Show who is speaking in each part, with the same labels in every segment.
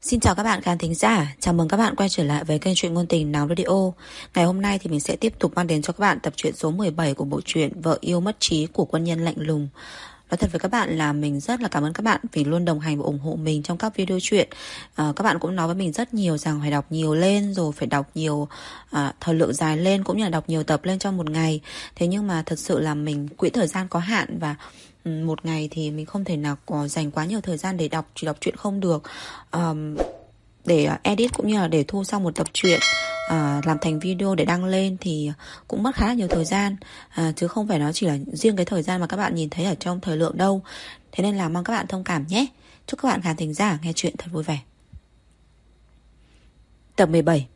Speaker 1: Xin chào các bạn khán thính giả, chào mừng các bạn quay trở lại với kênh truyện ngôn tình Náo Radio. Ngày hôm nay thì mình sẽ tiếp tục mang đến cho các bạn tập truyện số 17 của bộ truyện Vợ yêu mất trí của quân nhân lạnh lùng. Nói thật với các bạn là mình rất là cảm ơn các bạn vì luôn đồng hành và ủng hộ mình trong các video truyện. Các bạn cũng nói với mình rất nhiều rằng phải đọc nhiều lên, rồi phải đọc nhiều thời lượng dài lên, cũng như là đọc nhiều tập lên trong một ngày. Thế nhưng mà thật sự là mình quỹ thời gian có hạn, và một ngày thì mình không thể nào có dành quá nhiều thời gian để đọc, chỉ đọc truyện không được. Để edit cũng như là để thu xong một tập truyện, làm thành video để đăng lên thì cũng mất khá là nhiều thời gian, chứ không phải nó chỉ là riêng cái thời gian mà các bạn nhìn thấy ở trong thời lượng đâu. Thế nên là mong các bạn thông cảm nhé. Chúc các bạn khán thính giả nghe chuyện thật vui vẻ. Tập 17.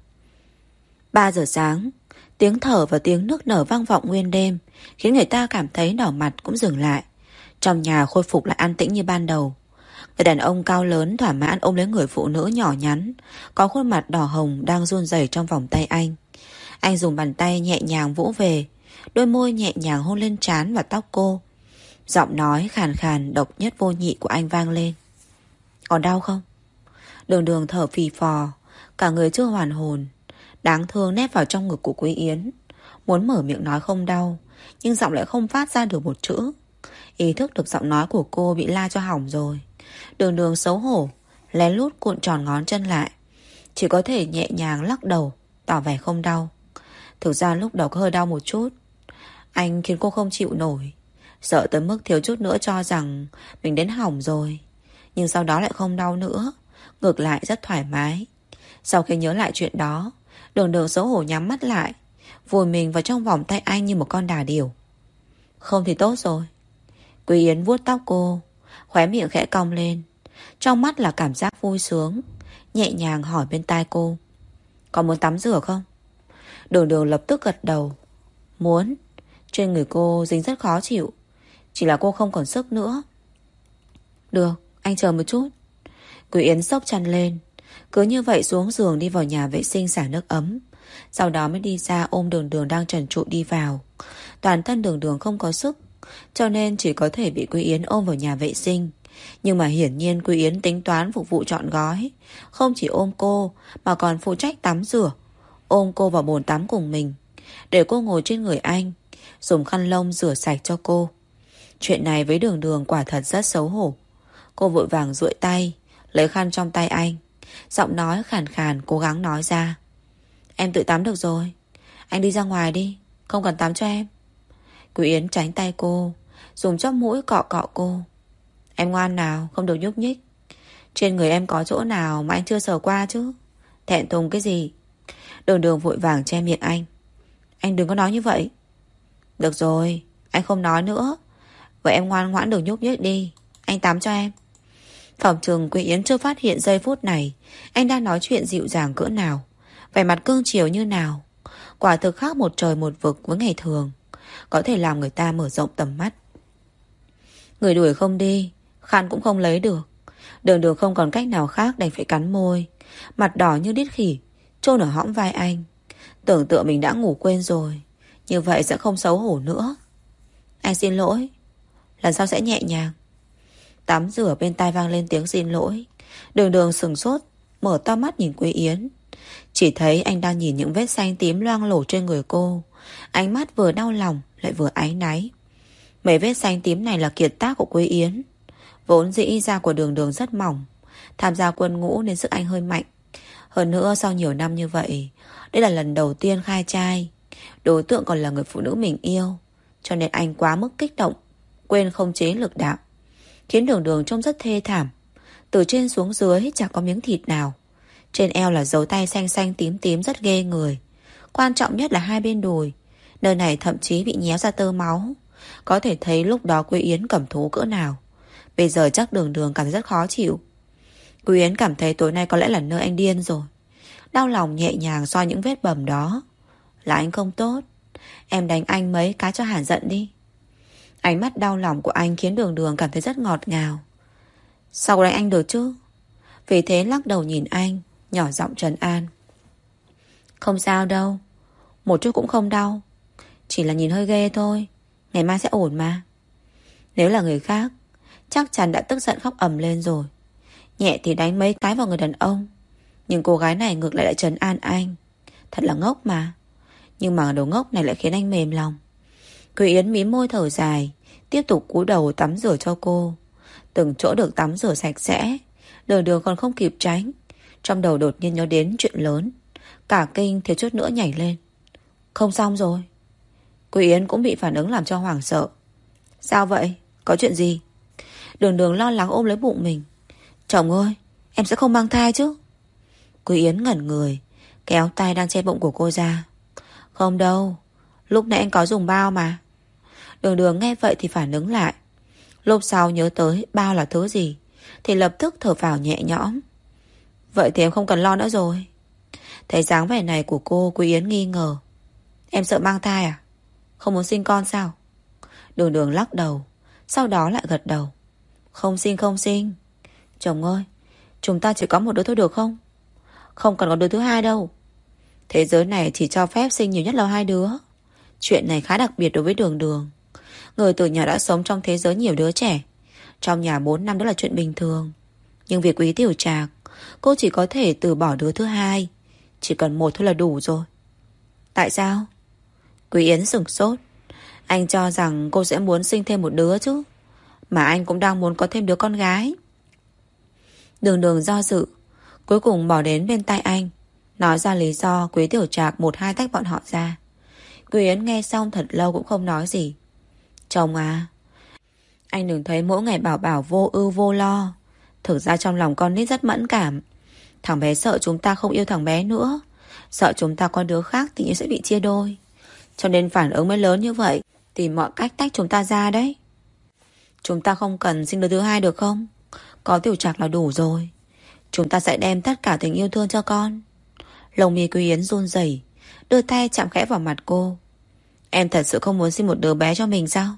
Speaker 1: 3 giờ sáng, tiếng thở và tiếng nước nở vang vọng nguyên đêm, khiến người ta cảm thấy đỏ mặt cũng dừng lại. Trong nhà khôi phục lại an tĩnh như ban đầu. Người đàn ông cao lớn thỏa mãn ôm lấy người phụ nữ nhỏ nhắn, có khuôn mặt đỏ hồng đang run rẩy trong vòng tay anh. Anh dùng bàn tay nhẹ nhàng vỗ về, đôi môi nhẹ nhàng hôn lên trán và tóc cô. Giọng nói khàn khàn độc nhất vô nhị của anh vang lên. Còn đau không? Đường Đường thở phì phò, cả người chưa hoàn hồn, đáng thương nép vào trong ngực của Quý Yến. Muốn mở miệng nói không đau, nhưng giọng lại không phát ra được một chữ. Ý thức được giọng nói của cô bị la cho hỏng rồi. Đường Đường xấu hổ, lén lút cuộn tròn ngón chân lại, chỉ có thể nhẹ nhàng lắc đầu, tỏ vẻ không đau. Thực ra lúc đầu có hơi đau một chút. Anh khiến cô không chịu nổi, sợ tới mức thiếu chút nữa cho rằng mình đến hỏng rồi. Nhưng sau đó lại không đau nữa, ngược lại rất thoải mái. Sau khi nhớ lại chuyện đó, Đường Đường xấu hổ nhắm mắt lại, vùi mình vào trong vòng tay anh như một con đà điểu. Không thì tốt rồi. Quý Yến vuốt tóc cô, khóe miệng khẽ cong lên, trong mắt là cảm giác vui sướng, nhẹ nhàng hỏi bên tai cô. Có muốn tắm rửa không? Đường Đường lập tức gật đầu. Muốn. Trên người cô dính rất khó chịu, chỉ là cô không còn sức nữa. Được, anh chờ một chút. Quý Yến xốc chăn lên, cứ như vậy xuống giường đi vào nhà vệ sinh xả nước ấm, sau đó mới đi ra ôm Đường Đường đang trần trụi đi vào. Toàn thân Đường Đường không có sức, cho nên chỉ có thể bị Quý Yến ôm vào nhà vệ sinh. Nhưng mà hiển nhiên Quý Yến tính toán phục vụ trọn gói, không chỉ ôm cô mà còn phụ trách tắm rửa, ôm cô vào bồn tắm cùng mình, để cô ngồi trên người anh, dùng khăn lông rửa sạch cho cô. Chuyện này với Đường Đường quả thật rất xấu hổ. Cô vội vàng duỗi tay lấy khăn trong tay anh, giọng nói khàn khàn cố gắng nói ra. Em tự tắm được rồi, anh đi ra ngoài đi, không cần tắm cho em. Quý Yến tránh tay cô, dùng chóp mũi cọ cọ cô. Em ngoan nào, không được nhúc nhích. Trên người em có chỗ nào mà anh chưa sờ qua chứ? Thẹn thùng cái gì? Đường Đường vội vàng che miệng anh. Anh đừng có nói như vậy. Được rồi, anh không nói nữa. Vậy em ngoan ngoãn đừng nhúc nhích đi, anh tắm cho em. Phòng trường Quý Yến chưa phát hiện giây phút này anh đang nói chuyện dịu dàng cỡ nào, vẻ mặt cương chiều như nào. Quả thực khác một trời một vực với ngày thường, có thể làm người ta mở rộng tầm mắt. Người đuổi không đi, khăn cũng không lấy được. Đường Đường không còn cách nào khác đành phải cắn môi, mặt đỏ như đít khỉ, chôn ở hõm vai anh. Tưởng tượng mình đã ngủ quên rồi, như vậy sẽ không xấu hổ nữa. Anh xin lỗi, lần sau sẽ nhẹ nhàng. Tắm rửa bên tai vang lên tiếng xin lỗi. Đường Đường sừng sốt, mở to mắt nhìn Quý Yến. Chỉ thấy anh đang nhìn những vết xanh tím loang lổ trên người cô, ánh mắt vừa đau lòng lại vừa áy náy. Mấy vết xanh tím này là kiệt tác của Quý Yến. Vốn dĩ da của Đường Đường rất mỏng, tham gia quân ngũ nên sức anh hơi mạnh. Hơn nữa sau nhiều năm như vậy, đây là lần đầu tiên khai trai, đối tượng còn là người phụ nữ mình yêu, cho nên anh quá mức kích động, quên khống chế lực đạo, khiến Đường Đường trông rất thê thảm. Từ trên xuống dưới chẳng có miếng thịt nào. Trên eo là dấu tay xanh xanh tím tím rất ghê người. Quan trọng nhất là hai bên đùi, nơi này thậm chí bị nhéo ra tơ máu. Có thể thấy lúc đó Quý Yến cầm thú cỡ nào. Bây giờ chắc Đường Đường cảm thấy rất khó chịu. Quý Yến cảm thấy tối nay có lẽ là nơi anh điên rồi. Đau lòng nhẹ nhàng xoa những vết bầm đó. Là anh không tốt, em đánh anh mấy cái cho hả giận đi. Ánh mắt đau lòng của anh khiến Đường Đường cảm thấy rất ngọt ngào. Sao đánh anh được chứ? Vì thế lắc đầu nhìn anh, nhỏ giọng trấn an. Không sao đâu, một chút cũng không đau, chỉ là nhìn hơi ghê thôi, ngày mai sẽ ổn mà. Nếu là người khác chắc chắn đã tức giận khóc ầm lên rồi. Nhẹ thì đánh mấy cái vào người đàn ông, nhưng cô gái này ngược lại trấn an anh. Thật là ngốc mà. Nhưng mà đồ ngốc này lại khiến anh mềm lòng. Quý Yến mím môi thở dài, tiếp tục cúi đầu tắm rửa cho cô. Từng chỗ được tắm rửa sạch sẽ. Đường Đường còn không kịp tránh, trong đầu đột nhiên nhớ đến chuyện lớn. Cả kinh thiếu chút nữa nhảy lên. Không xong rồi. Quý Yến cũng bị phản ứng làm cho hoảng sợ. Sao vậy? Có chuyện gì? Đường Đường lo lắng ôm lấy bụng mình. Chồng ơi, em sẽ không mang thai chứ? Quý Yến ngẩn người, kéo tay đang che bụng của cô ra. Không đâu, lúc nãy anh có dùng bao mà. Đường Đường nghe vậy thì phản ứng lại. Lúc sau nhớ tới bao là thứ gì thì lập tức thở phào nhẹ nhõm. Vậy thì em không cần lo nữa rồi. Thấy dáng vẻ này của cô, Quý Yến nghi ngờ. Em sợ mang thai à? Không muốn sinh con sao? Đường Đường lắc đầu, sau đó lại gật đầu. Không sinh không sinh. Chồng ơi, chúng ta chỉ có một đứa thôi được không? Không cần có đứa thứ hai đâu. Thế giới này chỉ cho phép sinh nhiều nhất là 2 đứa. Chuyện này khá đặc biệt đối với Đường Đường. Người từ nhỏ đã sống trong thế giới nhiều đứa trẻ. Trong nhà 4 năm đó là chuyện bình thường. Nhưng việc Quý Tiểu Trạc, cô chỉ có thể từ bỏ đứa thứ hai. Chỉ cần một thôi là đủ rồi. Tại sao? Quý Yến sửng sốt. Anh cho rằng cô sẽ muốn sinh thêm một đứa chứ. Mà anh cũng đang muốn có thêm đứa con gái. Đường Đường do dự, cuối cùng bỏ đến bên tai anh, nói ra lý do Quý Tiểu Trạc 1-2 tách bọn họ ra. Quý Yến nghe xong thật lâu cũng không nói gì. Chồng à, anh đừng thấy mỗi ngày bảo bảo vô ưu vô lo. Thực ra trong lòng con nít rất mẫn cảm. Thằng bé sợ chúng ta không yêu thằng bé nữa, sợ chúng ta có đứa khác thì sẽ bị chia đôi. Cho nên phản ứng mới lớn như vậy, tìm mọi cách tách chúng ta ra đấy. Chúng ta không cần sinh đứa thứ hai được không? Có Tiểu Trạc là đủ rồi. Chúng ta sẽ đem tất cả tình yêu thương cho con. Lồng mi Quý Yến run rẩy, đưa tay chạm khẽ vào mặt cô. Em thật sự không muốn sinh một đứa bé cho mình sao?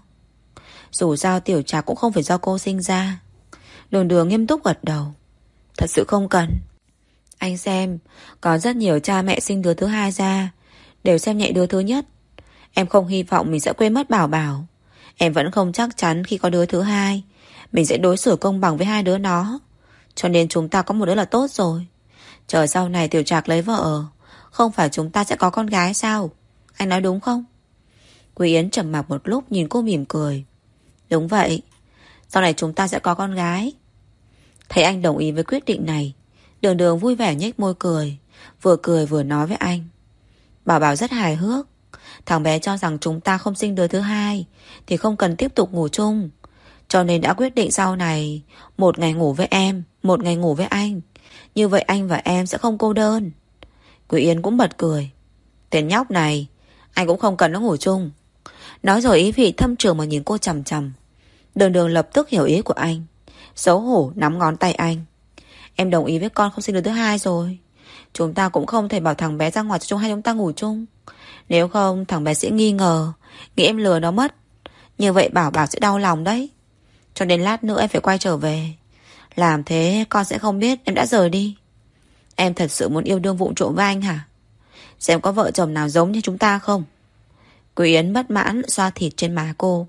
Speaker 1: Dù sao Tiểu Trạc cũng không phải do cô sinh ra. Đường Đường nghiêm túc gật đầu. Thật sự không cần. Anh xem, có rất nhiều cha mẹ sinh đứa thứ hai ra đều xem nhẹ đứa thứ nhất. Em không hy vọng mình sẽ quên mất Bảo Bảo. Em vẫn không chắc chắn khi có đứa thứ hai mình sẽ đối xử công bằng với 2 đứa nó. Cho nên chúng ta có một đứa là tốt rồi. Chờ sau này Tiểu Trạc lấy vợ, không phải chúng ta sẽ có con gái sao? Anh nói đúng không? Quý Yến trầm mặc một lúc nhìn cô mỉm cười. Đúng vậy, sau này chúng ta sẽ có con gái. Thấy anh đồng ý với quyết định này, Đường Đường vui vẻ nhếch môi cười vừa nói với anh. Bảo Bảo rất hài hước. Thằng bé cho rằng chúng ta không sinh đứa thứ hai thì không cần tiếp tục ngủ chung, cho nên đã quyết định sau này 1 ngày ngủ với em, 1 ngày ngủ với anh. Như vậy anh và em sẽ không cô đơn. Quý Yến cũng bật cười. Tên nhóc này, anh cũng không cần nó ngủ chung. Nói rồi ý vị thâm trường mà nhìn cô chằm chằm. Đường Đường lập tức hiểu ý của anh, xấu hổ nắm ngón tay anh. Em đồng ý với con không sinh đứa thứ hai rồi. Chúng ta cũng không thể bảo thằng bé ra ngoài cho hai chúng ta ngủ chung. Nếu không thằng bé sẽ nghi ngờ, nghĩ em lừa nó mất. Như vậy Bảo Bảo sẽ đau lòng đấy. Cho nên lát nữa em phải quay trở về. Làm thế con sẽ không biết em đã rời đi. Em thật sự muốn yêu đương vụng trộm với anh hả? Xem có vợ chồng nào giống như chúng ta không? Quý Yến bất mãn xoa thịt trên má cô.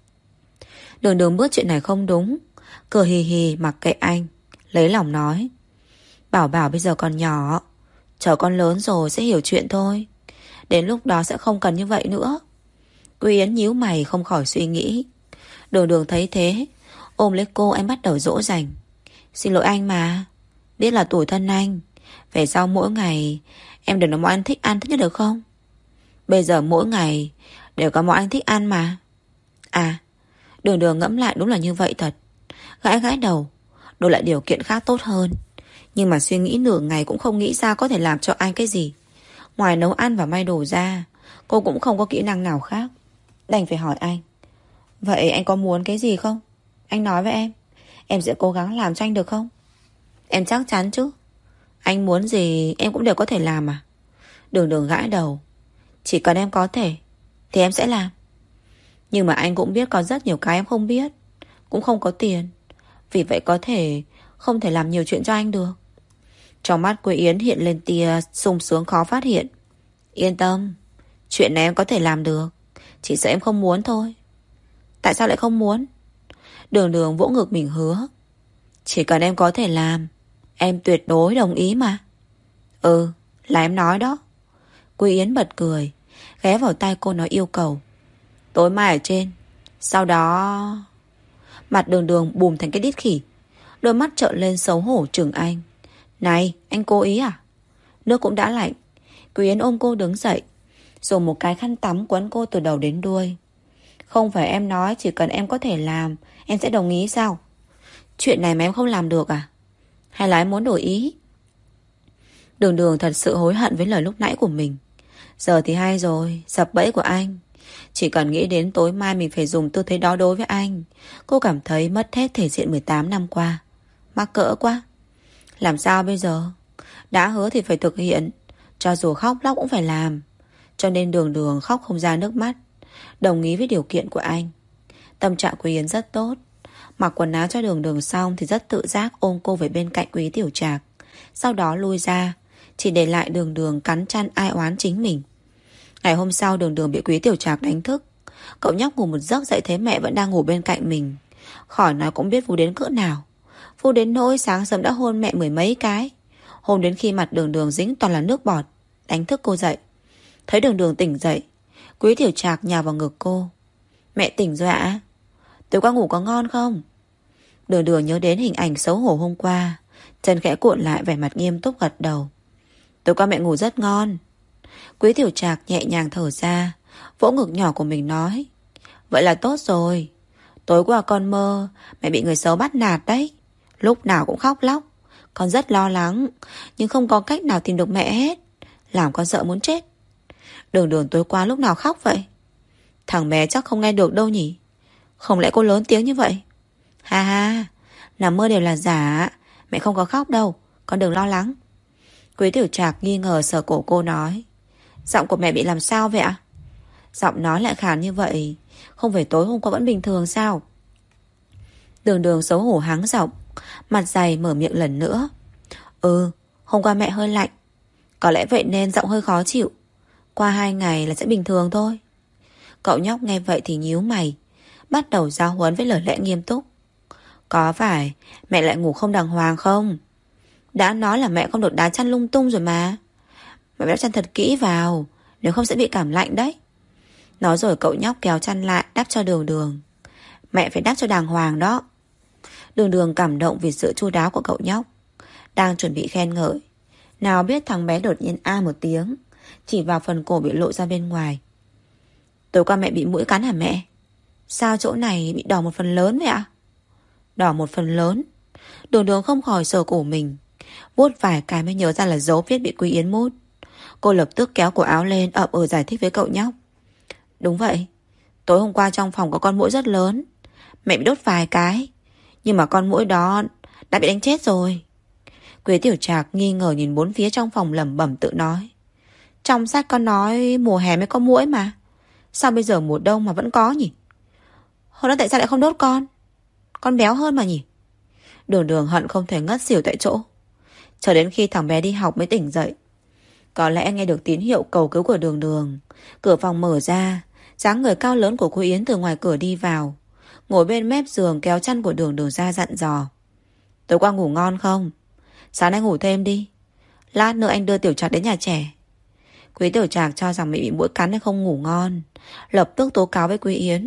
Speaker 1: Đường Đường biết chuyện này không đúng, cười hì hì mặc kệ anh, lấy lòng nói. Bảo Bảo bây giờ còn nhỏ, chờ con lớn rồi sẽ hiểu chuyện thôi. Đến lúc đó sẽ không cần như vậy nữa. Quý Yến nhíu mày không khỏi suy nghĩ. Đường Đường thấy thế, ôm lấy cô anh bắt đầu dỗ dành. Xin lỗi anh mà, biết là tủi thân anh. Về sau mỗi ngày em đừng nói món anh thích ăn thích nhất được không? Bây giờ mỗi ngày đều có món anh thích ăn mà. À, Đường Đường ngẫm lại đúng là như vậy thật. Gãi gãi đầu, đổi lại điều kiện khác tốt hơn. Nhưng mà suy nghĩ nửa ngày cũng không nghĩ ra có thể làm cho anh cái gì. Ngoài nấu ăn và may đồ ra, cô cũng không có kỹ năng nào khác. Đành phải hỏi anh. Vậy anh có muốn cái gì không? Anh nói với em sẽ cố gắng làm cho anh được không? Em chắc chắn chứ? Anh muốn gì em cũng đều có thể làm à? Đường Đường gãi đầu. Chỉ cần em có thể thì em sẽ làm. Nhưng mà anh cũng biết có rất nhiều cái em không biết, cũng không có tiền. Vì vậy có thể không thể làm nhiều chuyện cho anh được. Trong mắt Quế Yến hiện lên tia sung sướng khó phát hiện. Yên tâm, chuyện này em có thể làm được, chỉ sợ em không muốn thôi. Tại sao lại không muốn? Đường Đường vỗ ngực mình hứa. Chỉ cần em có thể làm, em tuyệt đối đồng ý mà. Ừ, là em nói đó. Quý Yến bật cười, ghé vào tai cô nói yêu cầu. Tối mai ở trên. Sau đó... Mặt Đường Đường bùm thành cái đít khỉ, đôi mắt trợn lên xấu hổ chừng anh. Này, anh cố ý à? Nước cũng đã lạnh. Quý Yến ôm cô đứng dậy, dùng một cái khăn tắm quấn cô từ đầu đến đuôi. Không phải em nói chỉ cần em có thể làm, em sẽ đồng ý sao? Chuyện này mà em không làm được à? Hay là em muốn đổi ý? Đường Đường thật sự hối hận với lời lúc nãy của mình. Giờ thì hay rồi, sập bẫy của anh. Chỉ cần nghĩ đến tối mai mình phải dùng tư thế đó đối với anh, cô cảm thấy mất hết thể diện 18 năm qua. Mắc cỡ quá. Làm sao bây giờ? Đã hứa thì phải thực hiện, cho dù khóc lóc cũng phải làm. Cho nên Đường Đường khóc không ra nước mắt, đồng ý với điều kiện của anh. Tâm trạng Quý Yến rất tốt. Mặc quần áo cho Đường Đường xong thì rất tự giác ôm cô về bên cạnh Quý Tiểu Trạc. Sau đó lui ra, chỉ để lại Đường Đường cắn chăn ai oán chính mình. Ngày hôm sau Đường Đường bị Quý Tiểu Trạc đánh thức. Cậu nhóc ngủ một giấc dậy thấy mẹ vẫn đang ngủ bên cạnh mình. Khỏi nói cũng biết vui đến cỡ nào. Vui đến nỗi sáng sớm đã hôn mẹ mười mấy cái. Hôn đến khi mặt Đường Đường dính toàn là nước bọt. Đánh thức cô dậy. Thấy Đường Đường tỉnh dậy, Quý Tiểu Trạc nhào vào ngực cô. Mẹ tỉnh rồi ạ? Tối qua ngủ có ngon không? Đường Đường nhớ đến hình ảnh xấu hổ hôm qua, chân khẽ cuộn lại, vẻ mặt nghiêm túc gật đầu. Tối qua mẹ ngủ rất ngon. Quý Tiểu Trạc nhẹ nhàng thở ra, vỗ ngực nhỏ của mình nói. Vậy là tốt rồi. Tối qua con mơ mẹ bị người xấu bắt nạt đấy. Lúc nào cũng khóc lóc. Con rất lo lắng, nhưng không có cách nào tìm được mẹ hết. Làm con sợ muốn chết. Đường Đường tối qua lúc nào khóc vậy? Thằng bé chắc không nghe được đâu nhỉ? Không lẽ cô lớn tiếng như vậy? Ha ha, nằm mơ đều là giả. Mẹ không có khóc đâu, con đừng lo lắng. Quý Tiểu Trạc nghi ngờ sờ cổ cô nói. Giọng của mẹ bị làm sao vậy ạ? Giọng nói lại khàn như vậy, không phải tối hôm qua vẫn bình thường sao? Đường Đường xấu hổ hắng giọng, mặt dày mở miệng lần nữa. Ừ, hôm qua mẹ hơi lạnh, có lẽ vậy nên giọng hơi khó chịu. Qua 2 ngày là sẽ bình thường thôi. Cậu nhóc nghe vậy thì nhíu mày, bắt đầu giáo huấn với lời lẽ nghiêm túc. Có phải mẹ lại ngủ không đàng hoàng không? Đã nói là mẹ không được đá chăn lung tung rồi mà. Mẹ đắp chăn thật kỹ vào, nếu không sẽ bị cảm lạnh đấy. Nói rồi cậu nhóc kéo chăn lại đắp cho Đường Đường. Mẹ phải đắp cho đàng hoàng đó. Đường Đường cảm động vì sự chu đáo của cậu nhóc, đang chuẩn bị khen ngợi, nào biết thằng bé đột nhiên a một tiếng, chỉ vào phần cổ bị lộ ra bên ngoài. Tối qua mẹ bị muỗi cắn hả mẹ? Sao chỗ này bị đỏ một phần lớn vậy ạ? Đỏ một phần lớn? Đường Đường không khỏi sờ cổ mình, vuốt vài cái mới nhớ ra là dấu viết bị Quý Yến mút. Cô lập tức kéo cổ áo lên ậm ừ giải thích với cậu nhóc. Đúng vậy, tối hôm qua trong phòng có con muỗi rất lớn. Mẹ bị đốt vài cái, nhưng mà con muỗi đó đã bị đánh chết rồi. Quý Tiểu Trạc nghi ngờ nhìn bốn phía trong phòng lẩm bẩm tự nói. Trong sách con nói mùa hè mới có muỗi mà. Sao bây giờ mùa đông mà vẫn có nhỉ? Hôm đó tại sao lại không đốt con? Con béo hơn mà nhỉ? Đường Đường hận không thể ngất xỉu tại chỗ. Chờ đến khi thằng bé đi học mới tỉnh dậy. Có lẽ nghe được tín hiệu cầu cứu của Đường Đường, cửa phòng mở ra, dáng người cao lớn của cô Yến từ ngoài cửa đi vào, ngồi bên mép giường kéo chăn của Đường Đường ra dặn dò. Tối qua ngủ ngon không? Sáng nay ngủ thêm đi, lát nữa anh đưa Tiểu Trạc đến nhà trẻ. Quý Tiểu Trạc cho rằng mẹ bị muỗi cắn nên không ngủ ngon, lập tức tố cáo với Quý Yến.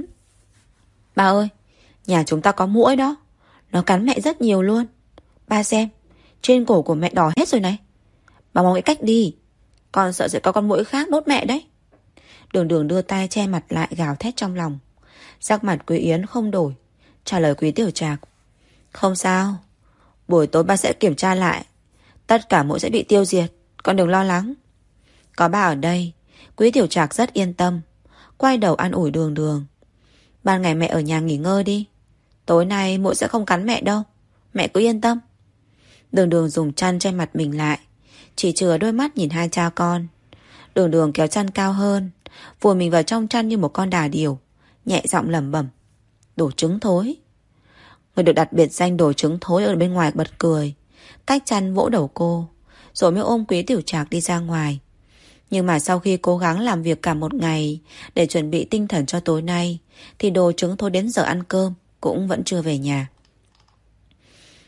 Speaker 1: Ba ơi, nhà chúng ta có muỗi đó, nó cắn mẹ rất nhiều luôn. Ba xem, trên cổ của mẹ đỏ hết rồi này. Bà mau nghĩ cách đi, con sợ sẽ có con muỗi khác đốt mẹ đấy. Đường Đường đưa tay che mặt lại gào thét trong lòng. Sắc mặt Quý Yến không đổi, trả lời Quý Tiểu Trạc. Không sao, buổi tối ba sẽ kiểm tra lại, tất cả muỗi sẽ bị tiêu diệt, con đừng lo lắng. Có ba ở đây, Quý Tiểu Trạc rất yên tâm, quay đầu an ủi Đường Đường. Ban ngày mẹ ở nhà nghỉ ngơi đi, tối nay muỗi sẽ không cắn mẹ đâu, mẹ cứ yên tâm. Đường Đường dùng chăn che mặt mình lại, chỉ chừa đôi mắt nhìn hai cha con. Đường Đường kéo chăn cao hơn, vùi mình vào trong chăn như một con đà điểu, nhẹ giọng lẩm bẩm. Đồ trứng thối. Người được đặt biệt danh đồ trứng thối ở bên ngoài bật cười, cách chăn vỗ đầu cô, rồi mới ôm Quý Tiểu Trạc đi ra ngoài. Nhưng mà sau khi cố gắng làm việc cả một ngày để chuẩn bị tinh thần cho tối nay, thì đồ trứng thối đến giờ ăn cơm cũng vẫn chưa về nhà.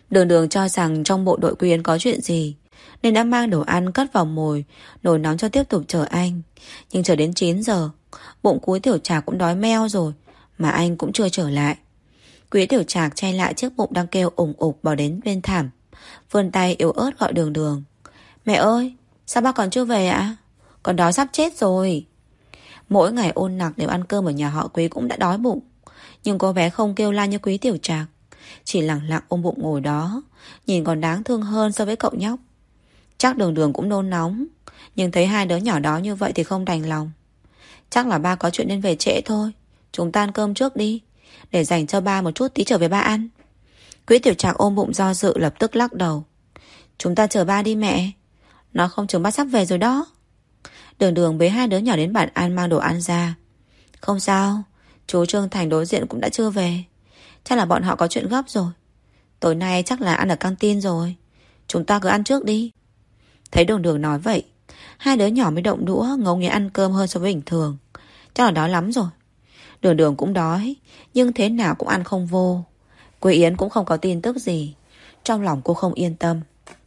Speaker 1: Đường Đường cho rằng trong bộ đội Quý Yến có chuyện gì, nên đã mang đồ ăn cất vào nồi nóng cho tiếp tục chờ anh. Nhưng chờ đến 9 giờ, bụng Quý Tiểu Trạc cũng đói meo rồi, mà anh cũng chưa trở lại. Quý Tiểu Trạc che lại chiếc bụng đang kêu ủng ục bỏ đến bên thảm, vươn tay yếu ớt gọi Đường Đường. Mẹ ơi, sao bác còn chưa về ạ? Con đói sắp chết rồi. Mỗi ngày Ôn Nặc đều ăn cơm ở nhà họ Quý cũng đã đói bụng, nhưng cô bé không kêu la như Quý Tiểu Trạc, chỉ lặng lặng ôm bụng ngồi đó, nhìn còn đáng thương hơn so với cậu nhóc. Chắc Đường Đường cũng nôn nóng, nhưng thấy hai đứa nhỏ đó như vậy thì không đành lòng. Chắc là ba có chuyện nên về trễ thôi. Chúng ta ăn cơm trước đi, để dành cho ba một chút tí trở về ba ăn. Quý Tiểu Trạc ôm bụng do dự lập tức lắc đầu. Chúng ta chờ ba đi mẹ. Nó không chừng ba sắp về rồi đó. Đường Đường bế hai đứa nhỏ đến bàn ăn mang đồ ăn ra. Không sao, chú Trương Thành đối diện cũng đã chưa về. Chắc là bọn họ có chuyện gấp rồi. Tối nay chắc là ăn ở căng tin rồi. Chúng ta cứ ăn trước đi. Thấy Đường Đường nói vậy, hai đứa nhỏ mới động đũa ngấu nghiến ăn cơm hơn so với bình thường. Chắc là đói lắm rồi. Đường Đường cũng đói, nhưng thế nào cũng ăn không vô. Quế Yến cũng không có tin tức gì. Trong lòng cô không yên tâm.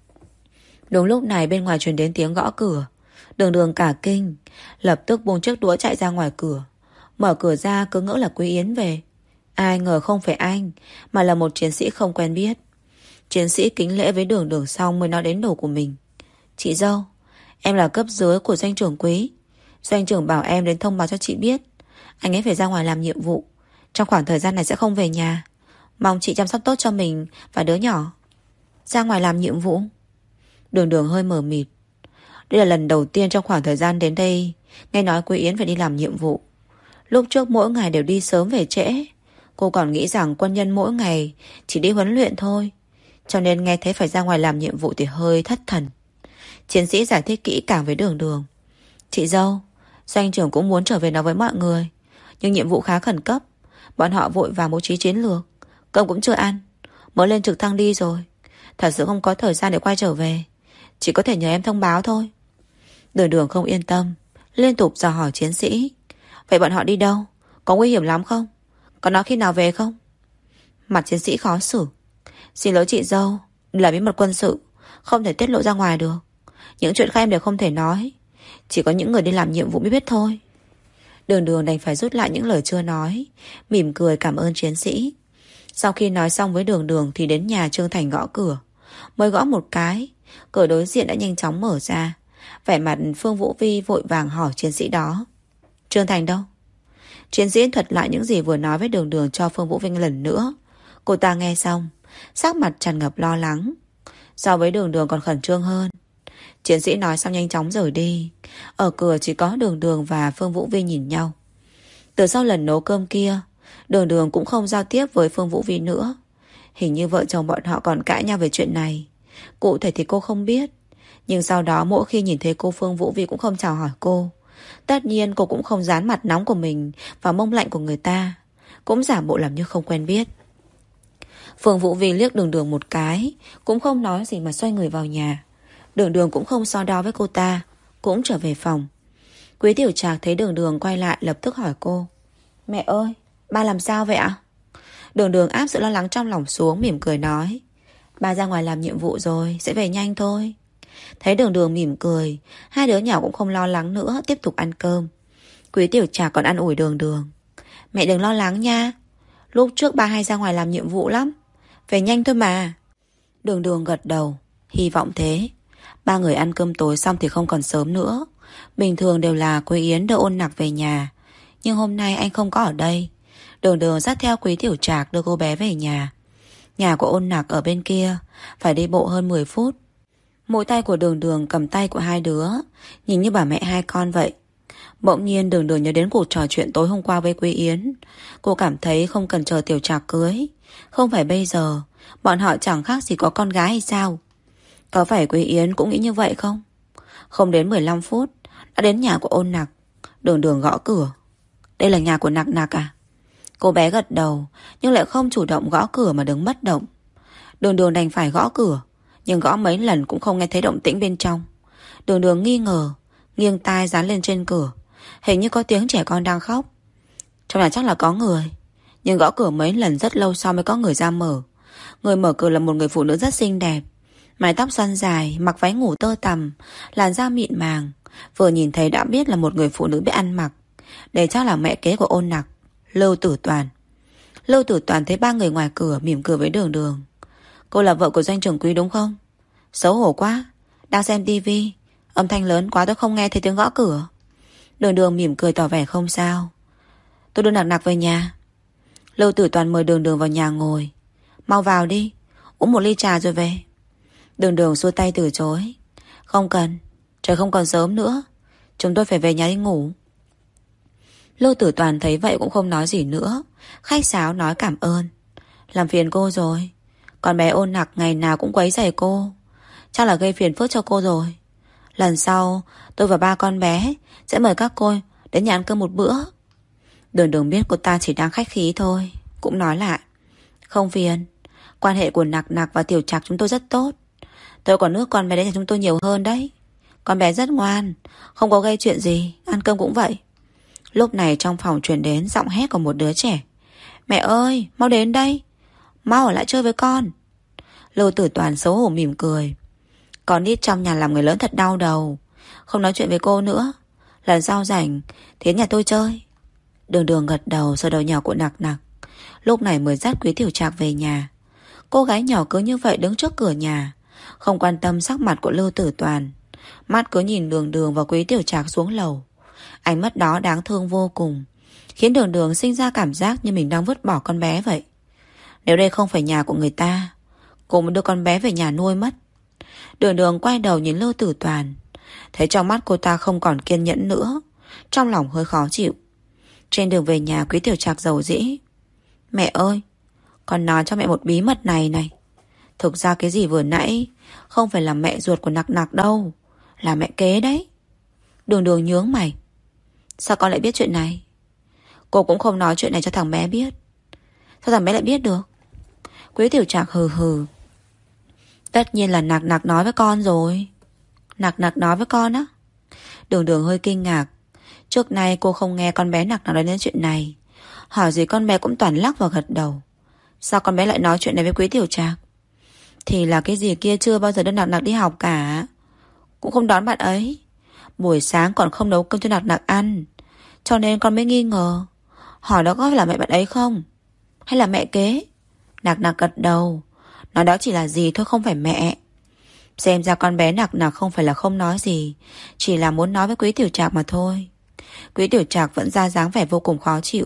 Speaker 1: Đúng lúc này bên ngoài truyền đến tiếng gõ cửa. Đường Đường cả kinh, lập tức buông chiếc đũa chạy ra ngoài cửa. Mở cửa ra cứ ngỡ là Quế Yến về. Ai ngờ không phải anh, mà là một chiến sĩ không quen biết. Chiến sĩ kính lễ với Đường Đường xong mới nói đến đồ của mình. Chị dâu, em là cấp dưới của doanh trưởng Quý. Doanh trưởng bảo em đến thông báo cho chị biết anh ấy phải ra ngoài làm nhiệm vụ, trong khoảng thời gian này sẽ không về nhà. Mong chị chăm sóc tốt cho mình và đứa nhỏ. Ra ngoài làm nhiệm vụ? Đường Đường hơi mờ mịt. Đây là lần đầu tiên trong khoảng thời gian đến đây nghe nói Quý Yến phải đi làm nhiệm vụ. Lúc trước mỗi ngày đều đi sớm về trễ. Cô còn nghĩ rằng quân nhân mỗi ngày chỉ đi huấn luyện thôi, cho nên nghe thấy phải ra ngoài làm nhiệm vụ thì hơi thất thần. Chiến sĩ giải thích kỹ càng với Đường Đường. Chị dâu, doanh trưởng cũng muốn trở về nói với mọi người, nhưng nhiệm vụ khá khẩn cấp. Bọn họ vội vàng bố trí chiến lược, cơm cũng chưa ăn, mới lên trực thăng đi rồi. Thật sự không có thời gian để quay trở về. Chỉ có thể nhờ em thông báo thôi. Đường Đường không yên tâm, liên tục dò hỏi chiến sĩ. Vậy bọn họ đi đâu? Có nguy hiểm lắm không? Có nói khi nào về không? Mặt chiến sĩ khó xử. Xin lỗi chị dâu, đây là bí mật quân sự, không thể tiết lộ ra ngoài được. Những chuyện khác em đều không thể nói, chỉ có những người đi làm nhiệm vụ mới biết thôi. Đường Đường đành phải rút lại những lời chưa nói, mỉm cười cảm ơn chiến sĩ. Sau khi nói xong với Đường Đường thì đến nhà Trương Thành gõ cửa. Mới gõ một cái, cửa đối diện đã nhanh chóng mở ra. Vẻ mặt Phương Vũ Vi vội vàng hỏi chiến sĩ đó. Trương Thành đâu? Chiến sĩ thuật lại những gì vừa nói với Đường Đường cho Phương Vũ Vinh lần nữa. Cô ta nghe xong, sắc mặt tràn ngập lo lắng, so với Đường Đường còn khẩn trương hơn. Chiến sĩ nói xong nhanh chóng rời đi. Ở cửa chỉ có Đường Đường và Phương Vũ Vi nhìn nhau. Từ sau lần nấu cơm kia, Đường Đường cũng không giao tiếp với Phương Vũ Vi nữa. Hình như vợ chồng bọn họ còn cãi nhau về chuyện này. Cụ thể thì cô không biết, nhưng sau đó mỗi khi nhìn thấy cô, Phương Vũ Vi cũng không chào hỏi cô. Tất nhiên cô cũng không dán mặt nóng của mình vào mông lạnh của người ta, cũng giả bộ làm như không quen biết. Phương Vũ Vi liếc Đường Đường một cái, cũng không nói gì mà xoay người vào nhà. Đường Đường cũng không so đo với cô ta, cũng trở về phòng. Quý Tiểu Trạc thấy Đường Đường quay lại lập tức hỏi cô. Mẹ ơi, ba làm sao vậy ạ? Đường Đường áp sự lo lắng trong lòng xuống, mỉm cười nói. Ba ra ngoài làm nhiệm vụ rồi, sẽ về nhanh thôi. Thấy Đường Đường mỉm cười, hai đứa nhỏ cũng không lo lắng nữa, tiếp tục ăn cơm. Quý Tiểu Trạc còn ăn ủi Đường Đường. Mẹ đừng lo lắng nha, lúc trước ba hay ra ngoài làm nhiệm vụ lắm, về nhanh thôi mà. Đường Đường gật đầu, hy vọng thế. Ba người ăn cơm tối xong thì không còn sớm nữa. Bình thường đều là Quý Yến đưa Ôn Nặc về nhà, nhưng hôm nay anh không có ở đây. Đường Đường dắt theo Quý Tiểu Trạc đưa cô bé về nhà. Nhà của Ôn Nặc ở bên kia, phải đi bộ hơn 10 phút. Mỗi tay của Đường Đường cầm tay của hai đứa, nhìn như bà mẹ hai con vậy. Bỗng nhiên Đường Đường nhớ đến cuộc trò chuyện tối hôm qua với Quý Yến. Cô cảm thấy không cần chờ Tiểu Trạc cưới. Không phải bây giờ bọn họ chẳng khác gì có con gái hay sao? Có phải Quý Yến cũng nghĩ như vậy không? Không đến 15 phút đã đến nhà của Ôn Nặc. Đường Đường gõ cửa. Đây là nhà của Nặc Nặc à? Cô bé gật đầu, nhưng lại không chủ động gõ cửa mà đứng bất động. Đường Đường đành phải gõ cửa, nhưng gõ mấy lần cũng không nghe thấy động tĩnh bên trong. Đường Đường nghi ngờ, nghiêng tai dán lên trên cửa. Hình như có tiếng trẻ con đang khóc. Trong nhà chắc là có người, nhưng gõ cửa mấy lần rất lâu sau mới có người ra mở. Người mở cửa là một người phụ nữ rất xinh đẹp, mái tóc xoăn dài, mặc váy ngủ tơ tằm, làn da mịn màng. Vừa nhìn thấy đã biết là một người phụ nữ biết ăn mặc. Đây chắc là mẹ kế của Ôn Nặc, Lưu Tử Toàn. Lưu Tử Toàn thấy ba người ngoài cửa, mỉm cười với Đường Đường. Cô là vợ của doanh trưởng Quý đúng không? Xấu hổ quá, đang xem tivi, âm thanh lớn quá tôi không nghe thấy tiếng gõ cửa. Đường Đường mỉm cười tỏ vẻ không sao. Tôi đưa Nặc Nặc về nhà. Lưu Tử Toàn mời Đường Đường vào nhà ngồi. Mau vào đi, uống một ly trà rồi về. Đường Đường xua tay từ chối. Không cần, trời không còn sớm nữa, chúng tôi phải về nhà đi ngủ. Lưu Tử Toàn thấy vậy cũng không nói gì nữa, khách sáo nói cảm ơn. Làm phiền cô rồi, con bé Ôn Nặc ngày nào cũng quấy rầy cô, chắc là gây phiền phức cho cô rồi. Lần sau tôi và ba con bé sẽ mời các cô đến nhà ăn cơm một bữa. Đường Đường biết cô ta chỉ đang khách khí thôi, cũng nói lại. Không phiền, quan hệ của Nặc Nặc và Tiểu Trạc chúng tôi rất tốt. Tôi còn ước con bé đến nhà chúng tôi nhiều hơn đấy. Con bé rất ngoan, không có gây chuyện gì, ăn cơm cũng vậy. Lúc này trong phòng truyền đến giọng hét của một đứa trẻ. Mẹ ơi, mau đến đây, mau ở lại chơi với con. Lưu Tử Toàn xấu hổ mỉm cười. Con nít trong nhà làm người lớn thật đau đầu, không nói chuyện với cô nữa. Lần sau rảnh thì đến nhà tôi chơi. Đường Đường gật đầu sờ đầu nhỏ của Nặc Nặc. Lúc này mới dắt Quý Tiểu Trạc về nhà. Cô gái nhỏ cứ như vậy đứng trước cửa nhà, không quan tâm sắc mặt của Lưu Tử Toàn, mắt cứ nhìn Đường Đường và Quý Tiểu Trạc xuống lầu. Ánh mắt đó đáng thương vô cùng, khiến Đường Đường sinh ra cảm giác như mình đang vứt bỏ con bé vậy. Nếu đây không phải nhà của người ta, cô muốn đưa con bé về nhà nuôi mất. Đường Đường quay đầu nhìn Lưu Tử Toàn, thấy trong mắt cô ta không còn kiên nhẫn nữa, trong lòng hơi khó chịu. Trên đường về nhà, Quý Tiểu Trạc dầu dĩ. Mẹ ơi, con nói cho mẹ một bí mật này. Thực ra cái gì vừa nãy không phải là mẹ ruột của Nặc Nặc đâu, là mẹ kế đấy. Đường Đường nhướng mày. Sao con lại biết chuyện này? Cô cũng không nói chuyện này cho thằng bé biết. Sao thằng bé lại biết được? Quý Tiểu Trạc hừ hừ. Tất nhiên là Nặc Nặc nói với con rồi. Nặc Nặc nói với con á? Đường Đường hơi kinh ngạc. Trước nay cô không nghe con bé Nặc Nặc nói đến chuyện này. Hỏi gì con bé cũng toàn lắc và gật đầu. Sao con bé lại nói chuyện này với Quý Tiểu Trạc? Thì là cái gì kia chưa bao giờ đưa Nặc Nặc đi học cả, cũng không đón bạn ấy, buổi sáng còn không nấu cơm cho Nặc Nặc ăn, cho nên con mới nghi ngờ. Hỏi đó có phải là mẹ bạn ấy không, hay là mẹ kế? Nặc Nặc gật đầu, nói đó chỉ là gì thôi, không phải mẹ. Xem ra con bé Nặc Nặc không phải là không nói gì, chỉ là muốn nói với Quý Tiểu Trạc mà thôi. Quý Tiểu Trạc vẫn ra dáng vẻ vô cùng khó chịu.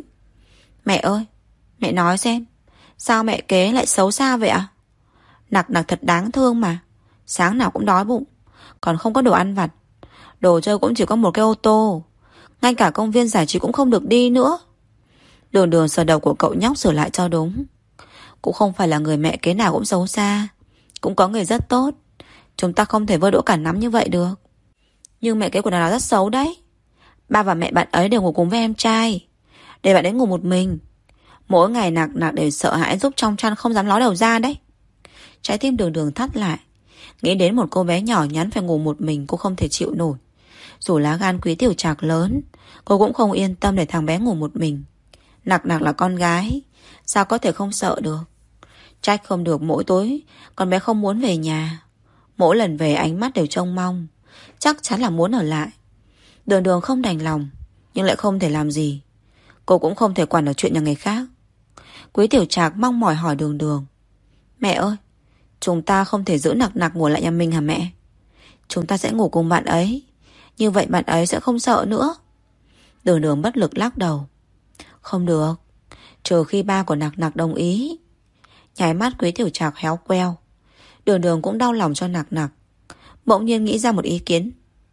Speaker 1: Mẹ ơi, mẹ nói xem, sao mẹ kế lại xấu xa vậy ạ? Nặc Nặc thật đáng thương mà, sáng nào cũng đói bụng, còn không có đồ ăn vặt, đồ chơi cũng chỉ có một cái ô tô, ngay cả công viên giải trí cũng không được đi nữa. Đường Đường sờ đầu của cậu nhóc sửa lại cho đúng. Cũng không phải là người mẹ kế nào cũng xấu xa, cũng có người rất tốt. Chúng ta không thể vơ đũa cả nắm như vậy được. Nhưng mẹ kế của nó rất xấu đấy. Ba và mẹ bạn ấy đều ngủ cùng với em trai, để bạn ấy ngủ một mình. Mỗi ngày Nặc Nặc đều sợ hãi giúp trong chăn, không dám ló đầu ra đấy. Trái tim Đường Đường thắt lại. Nghĩ đến một cô bé nhỏ nhắn phải ngủ một mình, cô không thể chịu nổi. Dù lá gan Quý Tiểu Trạc lớn, cô cũng không yên tâm để thằng bé ngủ một mình. Nặc Nặc là con gái, sao có thể không sợ được. Trách không được mỗi tối con bé không muốn về nhà. Mỗi lần về ánh mắt đều trông mong, chắc chắn là muốn ở lại. Đường Đường không đành lòng, nhưng lại không thể làm gì. Cô cũng không thể quản ở chuyện nhà người khác. Quý Tiểu Trạc mong mỏi hỏi Đường Đường. Mẹ ơi, chúng ta không thể giữ Nặc Nặc ngủ lại nhà mình hả mẹ? Chúng ta sẽ ngủ cùng bạn ấy, như vậy bạn ấy sẽ không sợ nữa. Đường Đường bất lực lắc đầu. Không được, trừ khi ba của Nặc Nặc đồng ý. Nháy mắt Quý Tiểu Trạc héo queo. Đường Đường cũng đau lòng cho Nặc Nặc, bỗng nhiên nghĩ ra một ý kiến.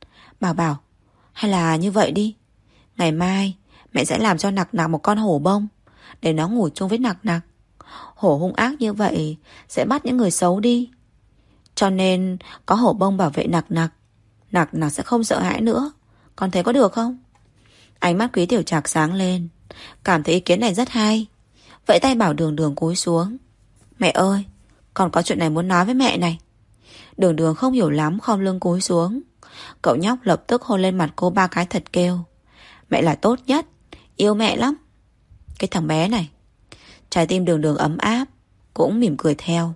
Speaker 1: Bảo hay là như vậy đi, ngày mai mẹ sẽ làm cho Nặc Nặc một con hổ bông, để nó ngủ chung với Nặc Nặc. Hổ hung ác như vậy sẽ bắt những người xấu đi, cho nên có hổ bông bảo vệ Nặc Nặc, Nặc Nặc sẽ không sợ hãi nữa. Con thấy có được không? Ánh mắt Quý Tiểu Trạc sáng lên, cảm thấy ý kiến này rất hay. Vẫy tay bảo Đường Đường cúi xuống. Mẹ ơi, con có chuyện này muốn nói với mẹ này. Đường Đường không hiểu lắm, khom lưng cúi xuống. Cậu nhóc lập tức hôn lên mặt cô 3 cái thật kêu. Mẹ là tốt nhất, yêu mẹ lắm. Cái thằng bé này. Trái tim Đường Đường ấm áp. cũng mỉm cười theo.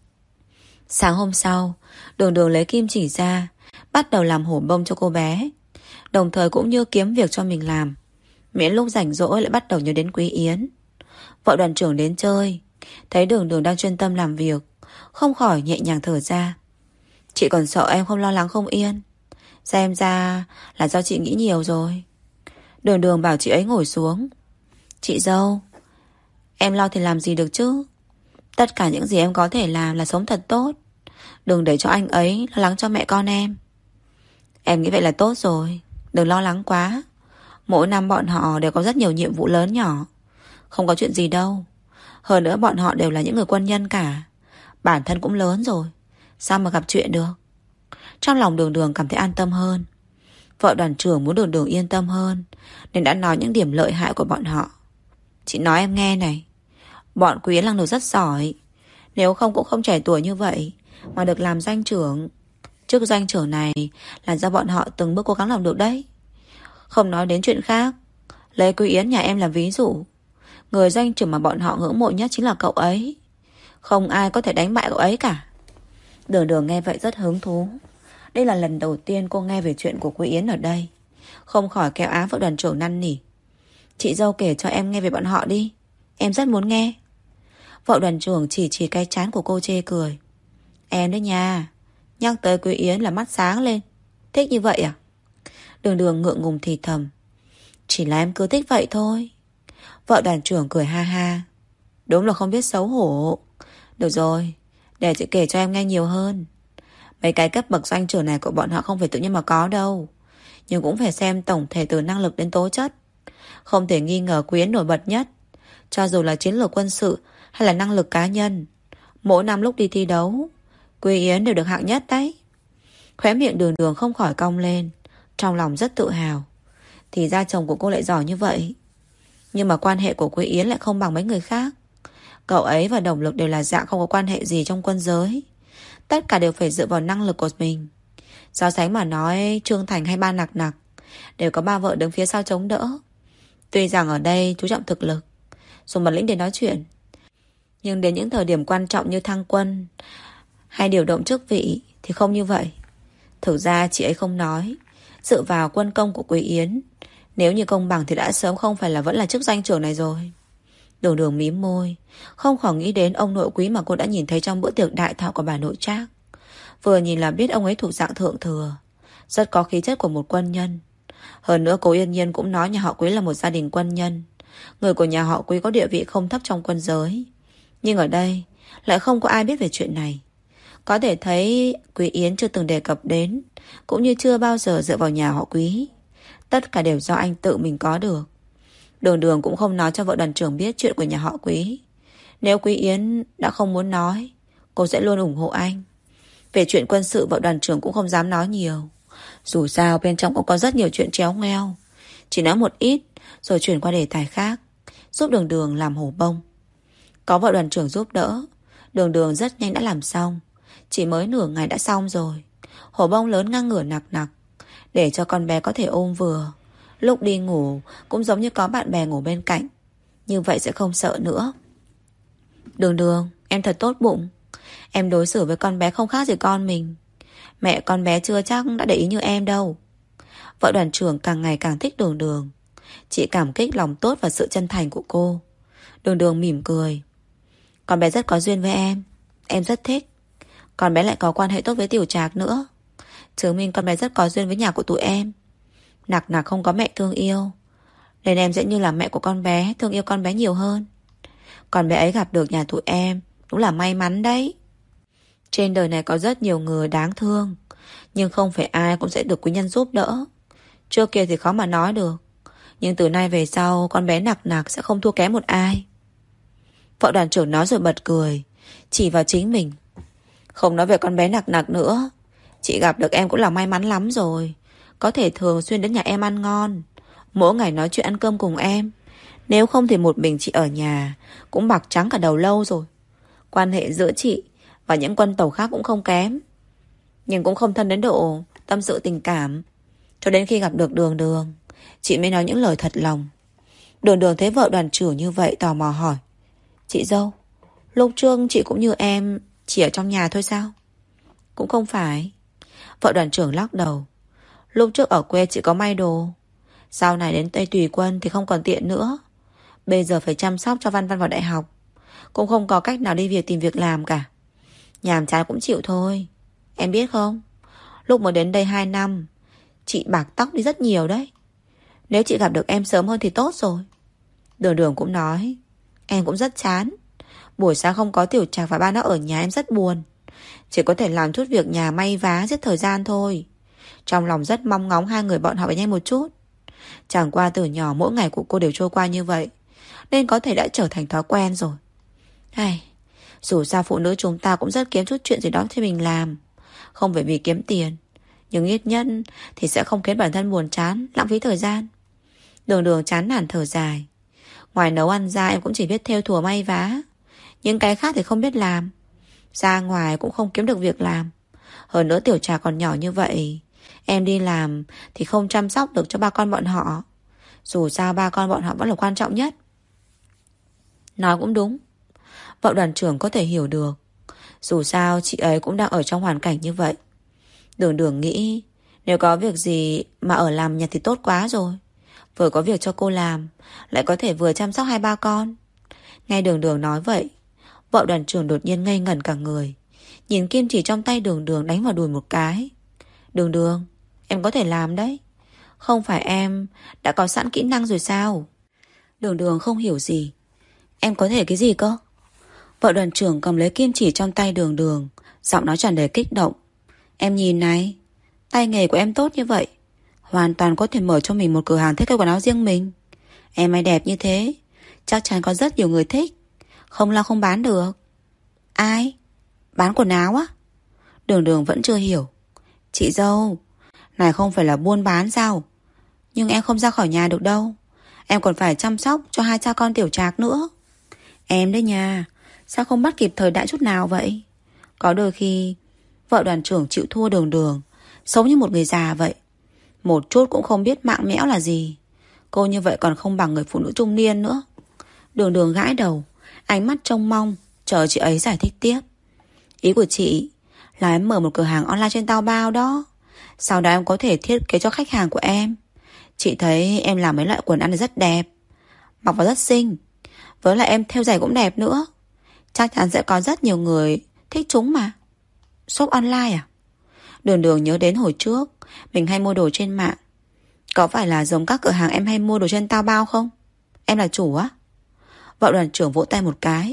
Speaker 1: Sáng hôm sau, Đường Đường lấy kim chỉ ra, bắt đầu làm hổ bông cho cô bé, đồng thời cũng như kiếm việc cho mình làm, miễn lúc rảnh rỗi lại bắt đầu nhớ đến Quý Yến. Vợ đoàn trưởng đến chơi, thấy Đường Đường đang chuyên tâm làm việc, không khỏi nhẹ nhàng thở ra. Chị còn sợ em không lo lắng không yên. Xem ra là do chị nghĩ nhiều rồi. Đường Đường bảo chị ấy ngồi xuống. Chị dâu, em lo thì làm gì được chứ. Tất cả những gì em có thể làm là sống thật tốt. Đừng để cho anh ấy lo lắng cho mẹ con em. Em nghĩ vậy là tốt rồi. Đừng lo lắng quá. Mỗi năm bọn họ đều có rất nhiều nhiệm vụ lớn nhỏ. Không có chuyện gì đâu. Hơn nữa bọn họ đều là những người quân nhân cả. Bản thân cũng lớn rồi, sao mà gặp chuyện được. Trong lòng Đường Đường cảm thấy an tâm hơn. Vợ đoàn trưởng muốn Đường Đường yên tâm hơn, nên đã nói những điểm lợi hại của bọn họ. Chị nói em nghe này, bọn Quý Yến Lăng đều rất giỏi. Nếu không cũng không trẻ tuổi như vậy mà được làm doanh trưởng. Chức doanh trưởng này là do bọn họ từng bước cố gắng làm được đấy. Không nói đến chuyện khác, lấy Quý Yến nhà em làm ví dụ, người doanh trưởng mà bọn họ ngưỡng mộ nhất chính là cậu ấy. Không ai có thể đánh bại cậu ấy cả. Đường Đường nghe vậy rất hứng thú. Đây là lần đầu tiên cô nghe về chuyện của Quý Yến ở đây, không khỏi kéo áo vợ đoàn trưởng năn nỉ. Chị dâu kể cho em nghe về bọn họ đi, em rất muốn nghe. Vợ đoàn trưởng chỉ cái trán của cô chê cười. Em đấy nha, nhắc tới Quý Yến là mắt sáng lên. Thích như vậy à? Đường Đường ngượng ngùng thì thầm. Chỉ là em cứ thích vậy thôi. Vợ đoàn trưởng cười ha ha. Đúng là không biết xấu hổ. Được rồi, để chị kể cho em nghe nhiều hơn. Mấy cái cấp bậc doanh trưởng này của bọn họ không phải tự nhiên mà có đâu, nhưng cũng phải xem tổng thể từ năng lực đến tố chất. Không thể nghi ngờ Quý Yến nổi bật nhất. Cho dù là chiến lược quân sự hay là năng lực cá nhân, mỗi năm lúc đi thi đấu, Quý Yến đều được hạng nhất đấy. Khóe miệng Đường Đường không khỏi cong lên, trong lòng rất tự hào. Thì ra chồng của cô lại giỏi như vậy. Nhưng mà quan hệ của Quý Yến lại không bằng mấy người khác. Cậu ấy và Đồng Lực đều là dạng không có quan hệ gì trong quân giới. Tất cả đều phải dựa vào năng lực của mình. So sánh mà nói, Trương Thành hay Ba Nặc Nặc đều có ba vợ đứng phía sau chống đỡ. Tuy rằng ở đây chú trọng thực lực, dùng bản lĩnh để nói chuyện, nhưng đến những thời điểm quan trọng như thăng quân hay điều động chức vị thì không như vậy. Thực ra chị ấy không nói, dựa vào quân công của Quý Yến, nếu như công bằng thì đã sớm không phải là vẫn là chức doanh trưởng này rồi. Đường Đường mím môi, không khỏi nghĩ đến ông nội Quý mà cô đã nhìn thấy trong bữa tiệc đại thọ của bà nội Trác. Vừa nhìn là biết ông ấy thuộc dạng thượng thừa, rất có khí chất của một quân nhân. Hơn nữa cô Yên Nhiên cũng nói nhà họ Quý là một gia đình quân nhân. Người của nhà họ Quý có địa vị không thấp trong quân giới. Nhưng ở đây lại không có ai biết về chuyện này. Có thể thấy Quý Yến chưa từng đề cập đến, cũng như chưa bao giờ dựa vào nhà họ Quý. Tất cả đều do anh tự mình có được. Đường Đường cũng không nói cho vợ đoàn trưởng biết chuyện của nhà họ Quý. Nếu Quý Yến đã không muốn nói, cô sẽ luôn ủng hộ anh. Về chuyện quân sự vợ đoàn trưởng cũng không dám nói nhiều. Dù sao bên trong cũng có rất nhiều chuyện chéo ngoeo. Chỉ nói một ít rồi chuyển qua đề tài khác, giúp Đường Đường làm hổ bông. Có vợ đoàn trưởng giúp đỡ, Đường Đường rất nhanh đã làm xong. Chỉ mới nửa ngày đã xong rồi. Hổ bông lớn ngang ngửa nặc nặc, để cho con bé có thể ôm vừa. Lúc đi ngủ cũng giống như có bạn bè ngủ bên cạnh. Như vậy sẽ không sợ nữa. Đường Đường, em thật tốt bụng. Em đối xử với con bé không khác gì con mình. Mẹ con bé chưa chắc đã để ý như em đâu. Vợ đoàn trưởng càng ngày càng thích Đường Đường. Chị cảm kích lòng tốt và sự chân thành của cô. Đường Đường mỉm cười. Con bé rất có duyên với em rất thích. Con bé lại có quan hệ tốt với Tiểu Trạc nữa, chứng minh con bé rất có duyên với nhà của tụi em. Nặc Nặc không có mẹ thương yêu, nên em sẽ như là mẹ của con bé, thương yêu con bé nhiều hơn. Con bé ấy gặp được nhà tụi em đúng là may mắn đấy. Trên đời này có rất nhiều người đáng thương, nhưng không phải ai cũng sẽ được quý nhân giúp đỡ. Trước kia thì khó mà nói được, nhưng từ nay về sau con bé Nặc Nặc sẽ không thua kém một ai. Vợ đoàn trưởng nói rồi bật cười, chỉ vào chính mình. Không nói về con bé Nặc Nặc nữa, chị gặp được em cũng là may mắn lắm rồi. Có thể thường xuyên đến nhà em ăn ngon, mỗi ngày nói chuyện ăn cơm cùng em. Nếu không thì một mình chị ở nhà cũng bạc trắng cả đầu lâu rồi. Quan hệ giữa chị và những quân tàu khác cũng không kém, nhưng cũng không thân đến độ tâm sự tình cảm. Cho đến khi gặp được Đường Đường, chị mới nói những lời thật lòng. Đường Đường thấy vợ đoàn trưởng như vậy tò mò hỏi. Chị dâu, Lúc trước chị cũng như em, chỉ ở trong nhà thôi sao? Cũng không phải. Vợ đoàn trưởng lắc đầu. Lúc trước ở quê chị có may đồ, sau này đến Tây Tùy Quân thì không còn tiện nữa. Bây giờ phải chăm sóc cho Văn Văn vào đại học, cũng không có cách nào đi việc tìm việc làm cả. Nhàm chán cũng chịu thôi. Em biết không, lúc mới đến đây 2 năm, chị bạc tóc đi rất nhiều đấy. Nếu chị gặp được em sớm hơn thì tốt rồi. Đường Đường cũng nói, em cũng rất chán. Buổi sáng không có Tiểu Trạc và ba nó ở nhà em rất buồn. Chỉ có thể làm chút việc nhà may vá giết thời gian thôi. Trong lòng rất mong ngóng hai người bọn họ với nhau một chút. Chẳng qua từ nhỏ mỗi ngày của cô đều trôi qua như vậy, nên có thể đã trở thành thói quen rồi. Hay, dù sao phụ nữ chúng ta cũng rất kiếm chút chuyện gì đó cho mình làm. Không phải vì kiếm tiền, nhưng ít nhất thì sẽ không khiến bản thân buồn chán, lãng phí thời gian. Đường Đường chán nản thở dài. Ngoài nấu ăn ra em cũng chỉ biết thêu thùa may vá, những cái khác thì không biết làm. Ra ngoài cũng không kiếm được việc làm. Hơn nữa Tiểu Trà còn nhỏ như vậy, em đi làm thì không chăm sóc được cho ba con bọn họ. Dù sao ba con bọn họ vẫn là quan trọng nhất. Nói cũng đúng. Vợ đoàn trưởng có thể hiểu được. Dù sao chị ấy cũng đang ở trong hoàn cảnh như vậy. Đường Đường nghĩ, nếu có việc gì mà ở làm nhà thì tốt quá rồi. Vừa có việc cho cô làm, lại có thể vừa chăm sóc hai ba con. Nghe Đường Đường nói vậy, vợ đoàn trưởng đột nhiên ngây ngẩn cả người. Nhìn kim chỉ trong tay Đường Đường đánh vào đùi một cái. Đường Đường, em có thể làm đấy. Không phải em đã có sẵn kỹ năng rồi sao? Đường Đường không hiểu gì. Em có thể cái gì cơ? Vợ đoàn trưởng cầm lấy kim chỉ trong tay Đường Đường, giọng nói tràn đầy kích động. Em nhìn này, tay nghề của em tốt như vậy, hoàn toàn có thể mở cho mình một cửa hàng thiết kế quần áo riêng mình. Em may đẹp như thế, chắc chắn có rất nhiều người thích. Không lo không bán được. Ai? Bán quần áo á? Đường Đường vẫn chưa hiểu. Chị dâu, này không phải là buôn bán sao? Nhưng em không ra khỏi nhà được đâu. Em còn phải chăm sóc cho hai cha con Tiểu Trạc nữa. Em đấy nha, sao không bắt kịp thời đại chút nào vậy? Có đôi khi vợ đoàn trưởng chịu thua Đường Đường, sống như một người già vậy. Một chút cũng không biết mạng mẽo là gì. Cô như vậy còn không bằng người phụ nữ trung niên nữa. Đường Đường gãi đầu, ánh mắt trông mong, chờ chị ấy giải thích tiếp. Ý của chị là em mở một cửa hàng online trên Taobao đó. Sau đó em có thể thiết kế cho khách hàng của em. Chị thấy em làm mấy loại quần áo này rất đẹp, mặc vào rất xinh. Với lại em thêu giày cũng đẹp nữa. Chắc chắn sẽ có rất nhiều người thích chúng mà. Shop online à? Đường Đường nhớ đến hồi trước mình hay mua đồ trên mạng. Có phải là giống các cửa hàng em hay mua đồ trên Taobao không? Em là chủ á? Vợ đoàn trưởng vỗ tay một cái.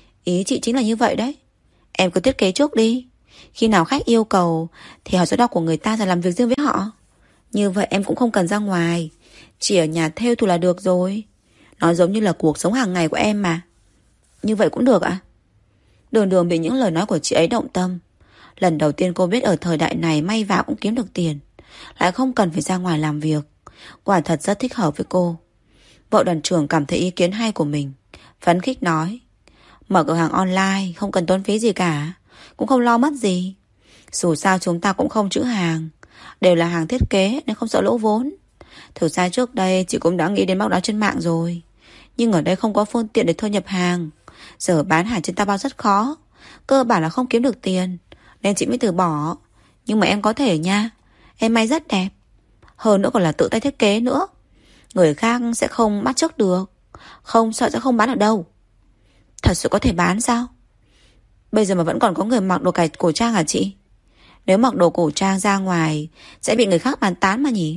Speaker 1: Ý chị chính là như vậy đấy. Em cứ thiết kế trước đi. Khi nào khách yêu cầu thì hỏi số đo của người ta rồi làm việc riêng với họ. Như vậy em cũng không cần ra ngoài, chỉ ở nhà thêu thù là được rồi. Nó giống như là cuộc sống hàng ngày của em mà. Như vậy cũng được ạ? Đường Đường bị những lời nói của chị ấy động tâm. Lần đầu tiên cô biết ở thời đại này may vá cũng kiếm được tiền, lại không cần phải ra ngoài làm việc. Quả thật rất thích hợp với cô. Vợ đoàn trưởng cảm thấy ý kiến hay của mình, phấn khích nói. Mở cửa hàng online không cần tốn phí gì cả, cũng không lo mất gì. Dù sao chúng ta cũng không trữ hàng, đều là hàng thiết kế nên không sợ lỗ vốn. Thực ra trước đây chị cũng đã nghĩ đến bóc đó trên mạng rồi, nhưng ở đây không có phương tiện để thuê nhập hàng. Giờ bán hàng trên Taobao rất khó, cơ bản là không kiếm được tiền, nên chị mới từ bỏ. Nhưng mà em có thể nha. Em may rất đẹp, hơn nữa còn là tự tay thiết kế nữa. Người khác sẽ không bắt chước được, không sợ sẽ không bán ở đâu. Thật sự có thể bán sao? Bây giờ mà vẫn còn có người mặc đồ cài cổ trang hả chị? Nếu mặc đồ cổ trang ra ngoài sẽ bị người khác bàn tán mà nhỉ?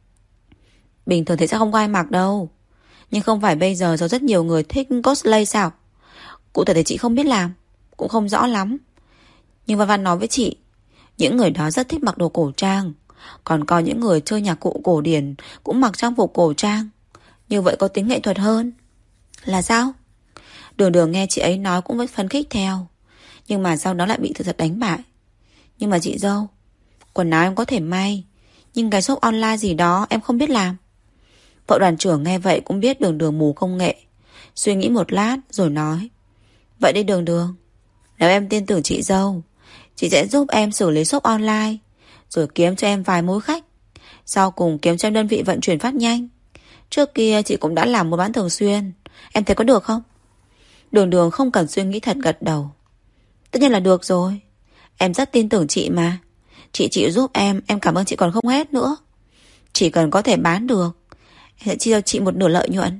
Speaker 1: Bình thường thì sẽ không có ai mặc đâu, nhưng không phải bây giờ rất nhiều người thích cosplay sao? Cụ thể thì chị không biết làm, cũng không rõ lắm. Nhưng Văn Văn nói với chị, những người đó rất thích mặc đồ cổ trang. Còn có những người chơi nhạc cụ cổ điển cũng mặc trang phục cổ trang. Như vậy có tính nghệ thuật hơn. Là sao? Đường Đường nghe chị ấy nói cũng vẫn phấn khích theo, nhưng mà sau đó lại bị sự thật đánh bại. Nhưng mà chị dâu, quần áo em có thể may, nhưng cái shop online gì đó em không biết làm. Vợ đoàn trưởng nghe vậy cũng biết Đường Đường mù công nghệ. Suy nghĩ một lát rồi nói. Vậy đi Đường Đường, nếu em tin tưởng chị dâu, chị sẽ giúp em xử lý shop online, rồi kiếm cho em vài mối khách, sau cùng kiếm cho em đơn vị vận chuyển phát nhanh. Trước kia chị cũng đã làm mua bán thường xuyên, em thấy có được không? Đường Đường không cần suy nghĩ thật gật đầu. Tất nhiên là được rồi. Em rất tin tưởng chị mà. Chị chịu giúp em cảm ơn chị còn không hết nữa. Chỉ cần có thể bán được, em sẽ chia cho chị một nửa lợi nhuận.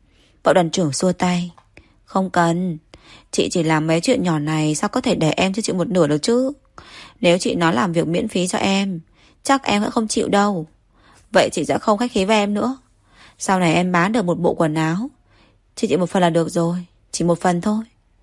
Speaker 1: Vợ đoàn trưởng xua tay. Không cần. Chị chỉ làm mấy chuyện nhỏ này, sao có thể để em cho chị một nửa được chứ? Nếu chị nói làm việc miễn phí cho em, chắc em sẽ không chịu đâu. Vậy chị sẽ không khách khí với em nữa. Sau này em bán được một bộ quần áo, chị một phần là được rồi. Chỉ một phần thôi.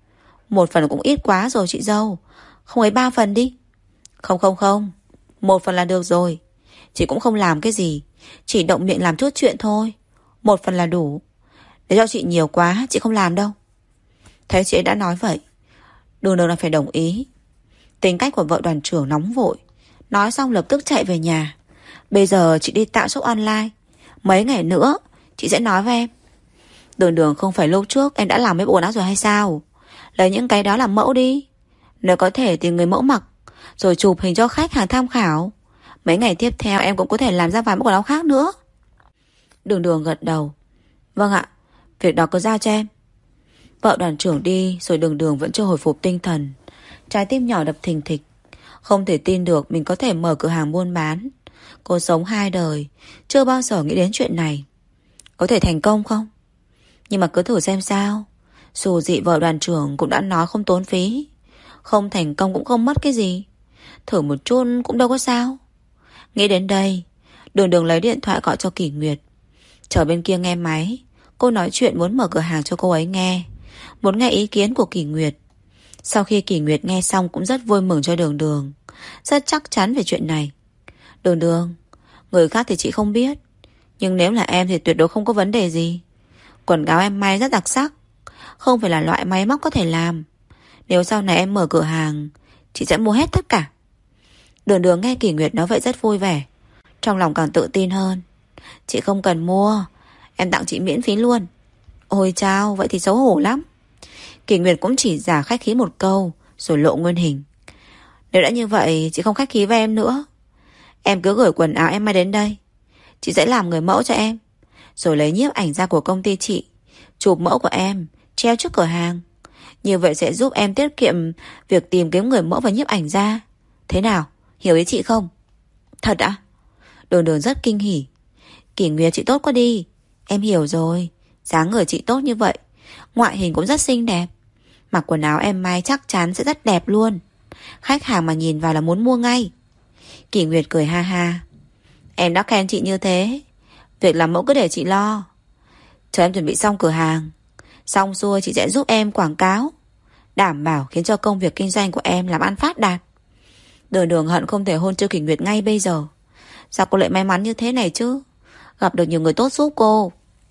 Speaker 1: Một phần cũng ít quá rồi chị dâu. Không ấy 3 phần đi. Không không không, một phần là được rồi. Chị cũng không làm cái gì, chỉ động miệng làm chút chuyện thôi. Một phần là đủ. Để cho chị nhiều quá chị không làm đâu. Thấy chị ấy đã nói vậy, Đường Đường là phải đồng ý. Tính cách của vợ đoàn trưởng nóng vội, nói xong lập tức chạy về nhà. Bây giờ chị đi tạo shop online, mấy ngày nữa chị sẽ nói với em. Đường Đường, không phải lúc trước em đã làm mấy bộ quần áo rồi hay sao? Lấy những cái đó làm mẫu đi. Nếu có thể tìm người mẫu mặc, rồi chụp hình cho khách hàng tham khảo. Mấy ngày tiếp theo em cũng có thể làm ra vài bộ quần áo khác nữa. Đường Đường gật đầu. Vâng ạ, việc đó cứ giao cho em. Vợ đoàn trưởng đi rồi Đường Đường vẫn chưa hồi phục tinh thần. Trái tim nhỏ đập thình thịch. Không thể tin được mình có thể mở cửa hàng buôn bán. Cô sống 2 đời, chưa bao giờ nghĩ đến chuyện này. Có thể thành công không? Nhưng mà cứ thử xem sao. Dù gì vợ đoàn trưởng cũng đã nói không tốn phí. Không thành công cũng không mất cái gì. Thử một chút cũng đâu có sao. Nghĩ đến đây, Đường Đường lấy điện thoại gọi cho Kỷ Nguyệt. Chờ bên kia nghe máy, cô nói chuyện muốn mở cửa hàng cho cô ấy nghe, muốn nghe ý kiến của Kỷ Nguyệt. Sau khi Kỷ Nguyệt nghe xong cũng rất vui mừng cho Đường Đường, rất chắc chắn về chuyện này. Đường Đường, người khác thì chị không biết, nhưng nếu là em thì tuyệt đối không có vấn đề gì. Quần áo em may rất đặc sắc, không phải là loại máy móc có thể làm. Nếu sau này em mở cửa hàng, chị sẽ mua hết tất cả. Đường Đường nghe Kỷ Nguyệt nói vậy rất vui vẻ, trong lòng càng tự tin hơn. Chị không cần mua, em tặng chị miễn phí luôn. Ôi chao, vậy thì xấu hổ lắm. Kỷ Nguyệt cũng chỉ giả khách khí một câu, rồi lộ nguyên hình. Nếu đã như vậy, chị không khách khí với em nữa. Em cứ gửi quần áo em may đến đây, chị sẽ làm người mẫu cho em, rồi lấy nhiếp ảnh ra của công ty chị, chụp mẫu của em, treo trước cửa hàng. Như vậy sẽ giúp em tiết kiệm việc tìm kiếm người mẫu và nhiếp ảnh ra. Thế nào, hiểu ý chị không? Thật ạ? Đường Đường rất kinh hỉ. Kỷ Nguyệt chị tốt quá đi. Em hiểu rồi, dáng người chị tốt như vậy, ngoại hình cũng rất xinh đẹp, mặc quần áo em may chắc chắn sẽ rất đẹp luôn. Khách hàng mà nhìn vào là muốn mua ngay. Kỷ Nguyệt cười ha ha. Em đã khen chị như thế, việc làm mẫu cứ để chị lo. Chờ em chuẩn bị xong cửa hàng, xong xuôi chị sẽ giúp em quảng cáo, đảm bảo khiến cho công việc kinh doanh của em làm ăn phát đạt. Đường Đường hận không thể hôn Trương Kỷ Nguyệt ngay bây giờ. Sao cô lại may mắn như thế này chứ? Gặp được nhiều người tốt giúp cô.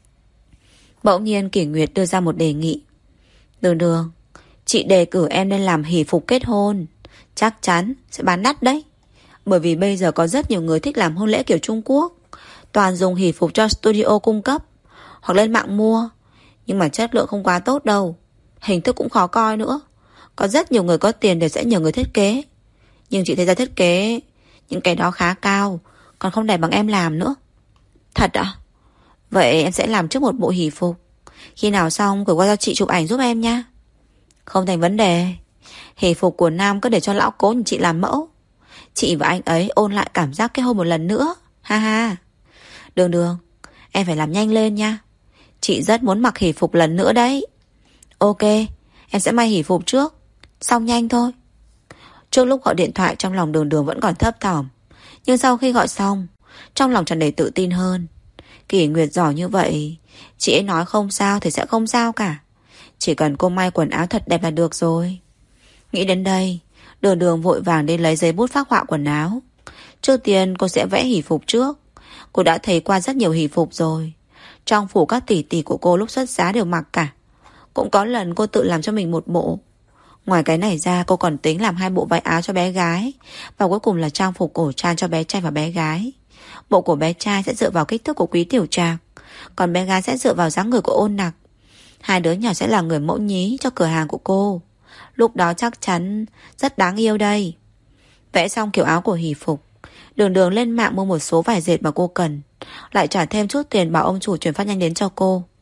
Speaker 1: Bỗng nhiên Kỷ Nguyệt đưa ra một đề nghị. Đường Đường, chị đề cử em nên làm hỷ phục kết hôn, chắc chắn sẽ bán đắt đấy. Bởi vì bây giờ có rất nhiều người thích làm hôn lễ kiểu Trung Quốc, toàn dùng hỷ phục cho studio cung cấp, hoặc lên mạng mua. Nhưng mà chất lượng không quá tốt đâu, hình thức cũng khó coi nữa. Có rất nhiều người có tiền để sẽ nhờ người thiết kế, nhưng chị thấy ra thiết kế những cái đó khá cao, còn không đẹp bằng em làm nữa. Thật ạ? Vậy em sẽ làm trước một bộ hỷ phục, khi nào xong gửi qua cho chị chụp ảnh giúp em nha. Không thành vấn đề. Hỷ phục của nam cứ để cho lão cố như chị làm mẫu. Chị và anh ấy ôn lại cảm giác kết hôn một lần nữa. Ha ha. Đường Đường, em phải làm nhanh lên nha, chị rất muốn mặc hỷ phục lần nữa đấy. Ok, em sẽ may hỷ phục trước, xong nhanh thôi. Trước lúc gọi điện thoại trong lòng Đường Đường vẫn còn thấp thỏm, nhưng sau khi gọi xong, trong lòng tràn đầy tự tin hơn. Kỷ Nguyệt giỏi như vậy, chị ấy nói không sao thì sẽ không sao cả. Chỉ cần cô may quần áo thật đẹp là được rồi. Nghĩ đến đây, Đường Đường vội vàng đi lấy giấy bút phác họa quần áo. Trước tiên cô sẽ vẽ hỷ phục trước. Cô đã thấy qua rất nhiều hỷ phục rồi. Trong phủ các tỷ tỷ của cô lúc xuất giá đều mặc cả. Cũng có lần cô tự làm cho mình một bộ. Ngoài cái này ra, cô còn tính làm 2 bộ váy áo cho bé gái, và cuối cùng là trang phục cổ trang cho bé trai và bé gái. Bộ của bé trai sẽ dựa vào kích thước của Quý Tiểu Trạc, còn bé gái sẽ dựa vào dáng người của Ôn Nặc. 2 đứa nhỏ sẽ là người mẫu nhí cho cửa hàng của cô. Lúc đó chắc chắn rất đáng yêu đây. Vẽ xong kiểu áo của hỷ phục, Đường Đường lên mạng mua một số vải dệt mà cô cần, lại trả thêm chút tiền bảo ông chủ chuyển phát nhanh đến cho cô.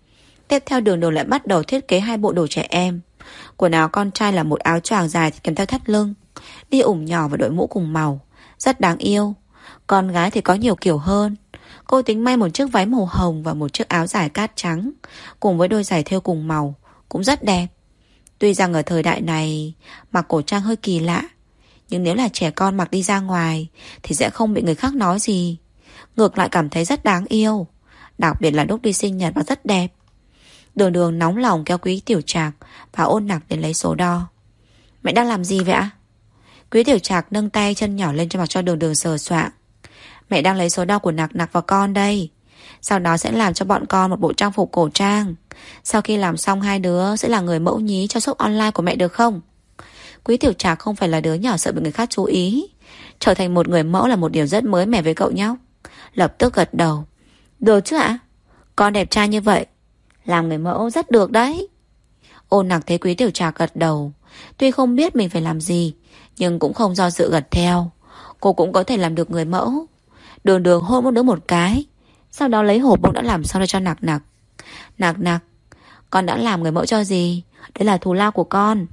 Speaker 1: Tiếp theo Đường Đường lại bắt đầu thiết kế 2 bộ đồ trẻ em. Quần áo con trai là một áo choàng dài kèm theo thắt lưng, đi ủng nhỏ và đội mũ cùng màu, rất đáng yêu. Con gái thì có nhiều kiểu hơn. Cô tính may một chiếc váy màu hồng và một chiếc áo dài cát trắng, cùng với đôi giày thêu cùng màu, cũng rất đẹp. Tuy rằng ở thời đại này mặc cổ trang hơi kỳ lạ, nhưng nếu là trẻ con mặc đi ra ngoài thì sẽ không bị người khác nói gì. Ngược lại cảm thấy rất đáng yêu. Đặc biệt là lúc đi sinh nhật và rất đẹp. Đường Đường nóng lòng kéo Quý Tiểu Trạc và Ôn Nặc đến lấy số đo. Mẹ đang làm gì vậy ạ? Quý Tiểu Trạc nâng tay chân nhỏ lên cho mặc cho Đường Đường sờ soạng. Mẹ đang lấy số đo của Nặc Nặc và con đây. Sau đó sẽ làm cho bọn con một bộ trang phục cổ trang. Sau khi làm xong hai đứa sẽ là người mẫu nhí cho shop online của mẹ được không? Quý Tiểu Trạc không phải là đứa nhỏ sợ bị người khác chú ý. Trở thành một người mẫu là một điều rất mới mẻ với cậu nhóc. Lập tức gật đầu. Được chứ ạ? Con đẹp trai như vậy, làm người mẫu rất được đấy. Ôn Nặc thấy Quý Tiểu Trạc gật đầu, tuy không biết mình phải làm gì, nhưng cũng không do dự gật theo. Cô cũng có thể làm được người mẫu. Đường Đường hôn mỗi đứa một cái, sau đó lấy hộp bông đã làm xong cho Nặc Nặc. Nặc Nặc, con đã làm người mẫu cho gì? Đây là thù lao của con.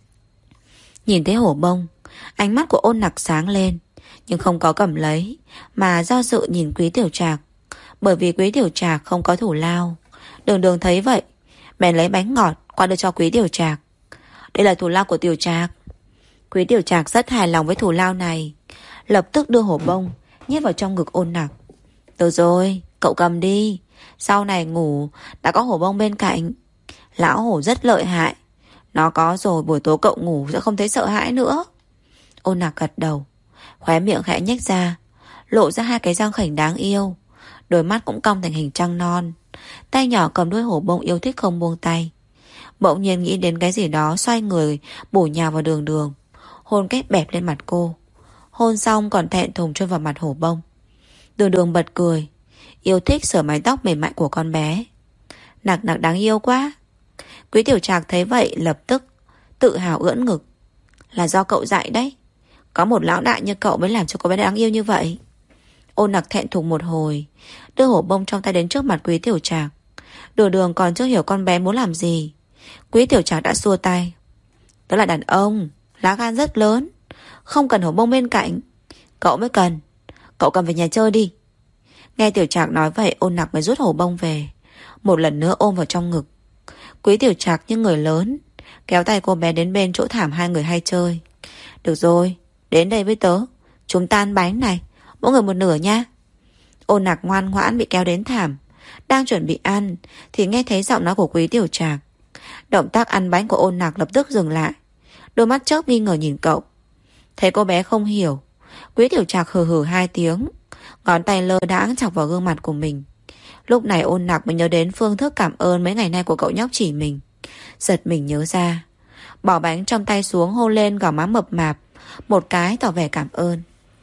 Speaker 1: Nhìn thấy hổ bông, ánh mắt của Ôn Nặc sáng lên, nhưng không có cầm lấy, mà do dự nhìn Quý Tiểu Trạc. Bởi vì Quý Tiểu Trạc không có thù lao. Đường Đường thấy vậy, bèn lấy bánh ngọt qua đưa cho Quý Tiểu Trạc. Đây là thù lao của Tiểu Trạc. Quý Tiểu Trạc rất hài lòng với thù lao này, lập tức đưa hổ bông nhét vào trong ngực Ôn Nặc. Được rồi, cậu cầm đi. Sau này ngủ đã có hổ bông bên cạnh. Lão hổ rất lợi hại. Nó có rồi buổi tối cậu ngủ sẽ không thấy sợ hãi nữa. Ôn Nặc gật đầu, khóe miệng khẽ nhếch ra, lộ ra 2 cái răng khểnh đáng yêu. Đôi mắt cũng cong thành hình trăng non. Tay nhỏ cầm đuôi hổ bông yêu thích không buông tay. Bỗng nhiên nghĩ đến cái gì đó, xoay người bổ nhào vào Đường Đường, hôn kết bẹp lên mặt cô. Hôn xong còn thẹn thùng chui vào mặt hổ bông. Đường Đường bật cười, yêu thích sờ mái tóc mềm mại của con bé. Nặc Nặc đáng yêu quá. Quý Tiểu Trạc thấy vậy lập tức tự hào ưỡn ngực. Là do cậu dạy đấy. Có một lão đại như cậu mới làm cho cô bé đáng yêu như vậy. Ôn Nặc thẹn thùng một hồi, đưa hổ bông trong tay đến trước mặt Quý Tiểu Trạc. Đường Đường còn chưa hiểu con bé muốn làm gì, Quý Tiểu Trạc đã xua tay. Đó là đàn ông, lá gan rất lớn, không cần hổ bông bên cạnh. Cậu mới cần. Cậu cầm về nhà chơi đi. Nghe Tiểu Trạc nói vậy, Ôn Nặc mới rút hổ bông về, một lần nữa ôm vào trong ngực. Quý Tiểu Trạc như người lớn kéo tay cô bé đến bên chỗ thảm hai người hay chơi. Được rồi, đến đây với tớ, chúng ta ăn bánh này, mỗi người một nửa nha. Ôn Nặc ngoan ngoãn bị kéo đến thảm, đang chuẩn bị ăn thì nghe thấy giọng nói của Quý Tiểu Trạc. Động tác ăn bánh của Ôn Nặc lập tức dừng lại, đôi mắt chớp nghi ngờ nhìn cậu. Thấy cô bé không hiểu, Quý Tiểu Trạc hừ hừ 2 tiếng, ngón tay lơ đãng chọc vào gương mặt của mình. Lúc này Ôn Nặc mới nhớ đến phương thức cảm ơn mấy ngày nay của cậu nhóc chỉ mình. Giật mình nhớ ra, bỏ bánh trong tay xuống, hôn lên gò má mập mạp một cái tỏ vẻ cảm ơn.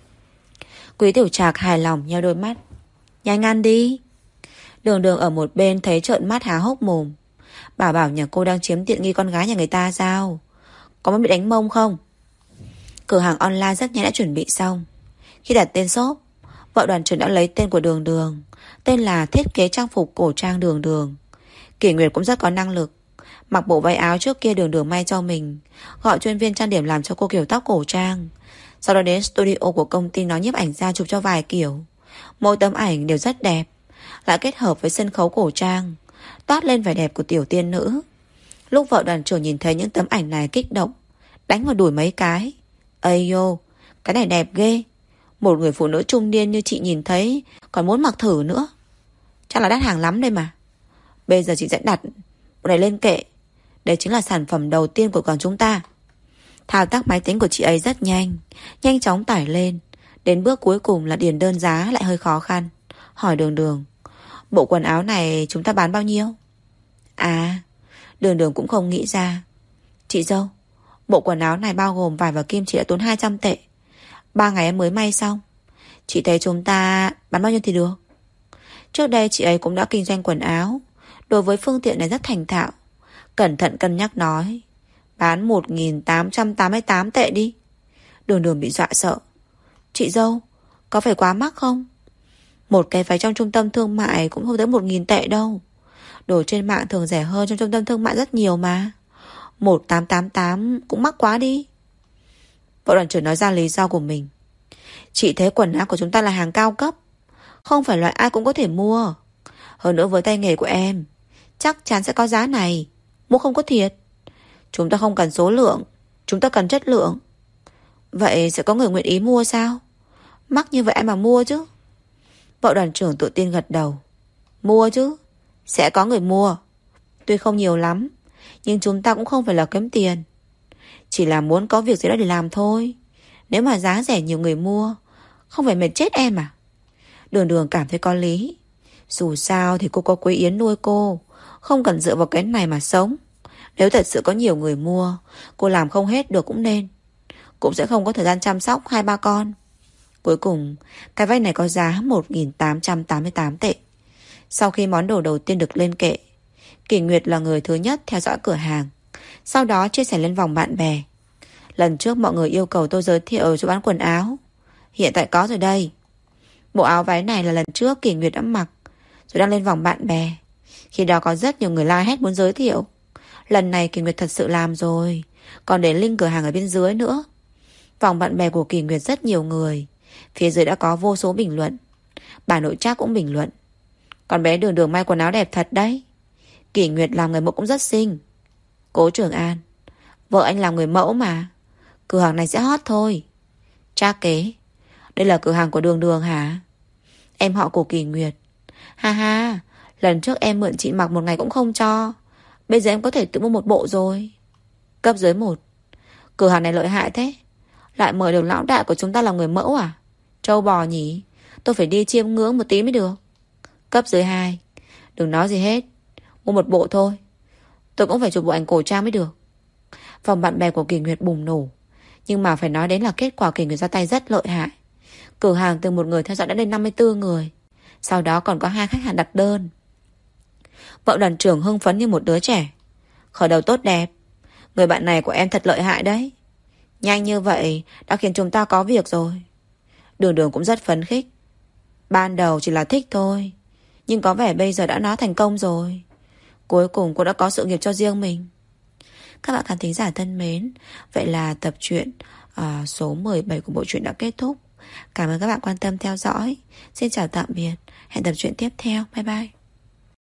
Speaker 1: Quý Tiểu Trạc hài lòng nheo đôi mắt. Nhanh ăn đi. Đường Đường ở một bên thấy trợn mắt há hốc mồm. Bảo nhà cô đang chiếm tiện nghi con gái nhà người ta sao? Có muốn bị đánh mông không? Cửa hàng online rất nhanh đã chuẩn bị xong. Khi đặt tên shop, vợ đoàn trưởng đã lấy tên của Đường Đường, tên là thiết kế trang phục cổ trang Đường Đường. Kỷ Nguyệt cũng rất có năng lực, mặc bộ váy áo trước kia Đường Đường may cho mình, gọi chuyên viên trang điểm làm cho cô kiểu tóc cổ trang. Sau đó đến studio của công ty nó nhiếp ảnh ra chụp cho vài kiểu. Mỗi tấm ảnh đều rất đẹp, lại kết hợp với sân khấu cổ trang, toát lên vẻ đẹp của tiểu tiên nữ. Lúc vợ đoàn trưởng nhìn thấy những tấm ảnh này kích động, đánh vào đùi mấy cái. Ây nhô, cái này đẹp ghê. Một người phụ nữ trung niên như chị nhìn thấy còn muốn mặc thử nữa. Chắc là đắt hàng lắm đây mà. Bây giờ chị sẽ đặt bộ này lên kệ. Đây chính là sản phẩm đầu tiên của quán chúng ta. Thao tác máy tính của chị ấy rất nhanh, nhanh chóng tải lên. Đến bước cuối cùng là điền đơn giá lại hơi khó khăn. Hỏi Đường Đường, bộ quần áo này chúng ta bán bao nhiêu? À, Đường Đường cũng không nghĩ ra. Chị dâu, bộ quần áo này bao gồm vải và kim chỉ đã tốn 200 tệ. 3 ngày em mới may xong. Chị thấy chúng ta bán bao nhiêu thì được. Trước đây chị ấy cũng đã kinh doanh quần áo, đối với phương tiện này rất thành thạo. Cẩn thận cân nhắc nói, bán 1.888 tệ đi. Đường Đường bị dọa sợ. Chị dâu, có phải quá mắc không? Một cái váy trong trung tâm thương mại cũng không tới 1.000 tệ đâu. Đồ trên mạng thường rẻ hơn trong trung tâm thương mại rất nhiều mà. 1888 cũng mắc quá đi. Vợ đoàn trưởng nói ra lý do của mình. Chị thấy quần áo của chúng ta là hàng cao cấp, không phải loại ai cũng có thể mua. Hơn nữa với tay nghề của em, chắc chắn sẽ có giá này. Mua không có thiệt. Chúng ta không cần số lượng, chúng ta cần chất lượng. Vậy sẽ có người nguyện ý mua sao? Mắc như vậy ai mà mua chứ? Vợ đoàn trưởng tự tin gật đầu. Mua chứ, sẽ có người mua. Tuy không nhiều lắm, nhưng chúng ta cũng không phải là kiếm tiền. Chỉ là muốn có việc gì đó để làm thôi. Nếu mà giá rẻ nhiều người mua, không phải mệt chết em à? Đường Đường cảm thấy có lý. Dù sao thì cô có Quế Yến nuôi cô, không cần dựa vào cái này mà sống. Nếu thật sự có nhiều người mua, cô làm không hết được cũng nên. Cũng sẽ không có thời gian chăm sóc 2-3 con. Cuối cùng, cái váy này có giá 1.888 tệ. Sau khi món đồ đầu tiên được lên kệ, Kỷ Nguyệt là người thứ nhất theo dõi cửa hàng, sau đó chia sẻ lên vòng bạn bè. Lần trước mọi người yêu cầu tôi giới thiệu cho bán quần áo, hiện tại có rồi đây. Bộ áo váy này là lần trước Kỷ Nguyệt đã mặc, rồi đăng lên vòng bạn bè. Khi đó có rất nhiều người like hết muốn giới thiệu. Lần này Kỷ Nguyệt thật sự làm rồi, còn để link cửa hàng ở bên dưới nữa. Vòng bạn bè của Kỷ Nguyệt rất nhiều người, phía dưới đã có vô số bình luận. Bà nội Trác cũng bình luận. Con bé Đường Đường may quần áo đẹp thật đấy. Kỷ Nguyệt làm người mẫu cũng rất xinh. Cố Trường An, vợ anh làm người mẫu mà, cửa hàng này sẽ hot thôi. Trác Kế, đây là cửa hàng của Đường Đường hả? Em họ của Kỷ Nguyệt. Ha ha, lần trước em mượn chị mặc một ngày cũng không cho, bây giờ em có thể tự mua một bộ rồi. Cấp dưới 1, cửa hàng này lợi hại thế, lại mời được lão đại của chúng ta làm người mẫu à? Trâu bò nhỉ, tôi phải đi chiêm ngưỡng một tí mới được. Cấp dưới 2, đừng nói gì hết, mua một bộ thôi, tôi cũng phải chụp bộ ảnh cổ trang mới được. Vòng bạn bè của Kỷ Nguyệt bùng nổ. Nhưng mà phải nói đến là kết quả Kỷ Nguyệt ra tay rất lợi hại. Cửa hàng từ một người theo dõi đã lên 54 người. Sau đó còn có 2 khách hàng đặt đơn. Vợ đoàn trưởng hưng phấn như một đứa trẻ. Khởi đầu tốt đẹp, người bạn này của em thật lợi hại đấy. Nhanh như vậy đã khiến chúng ta có việc rồi. Đường Đường cũng rất phấn khích. Ban đầu chỉ là thích thôi, nhưng có vẻ bây giờ đã nó thành công rồi. Cuối cùng cô đã có sự nghiệp cho riêng mình. Các bạn khán thính giả thân mến, vậy là tập truyện số 17 của bộ truyện đã kết thúc. Cảm ơn các bạn quan tâm theo dõi. Xin chào tạm biệt. Hẹn tập truyện tiếp theo. Bye bye.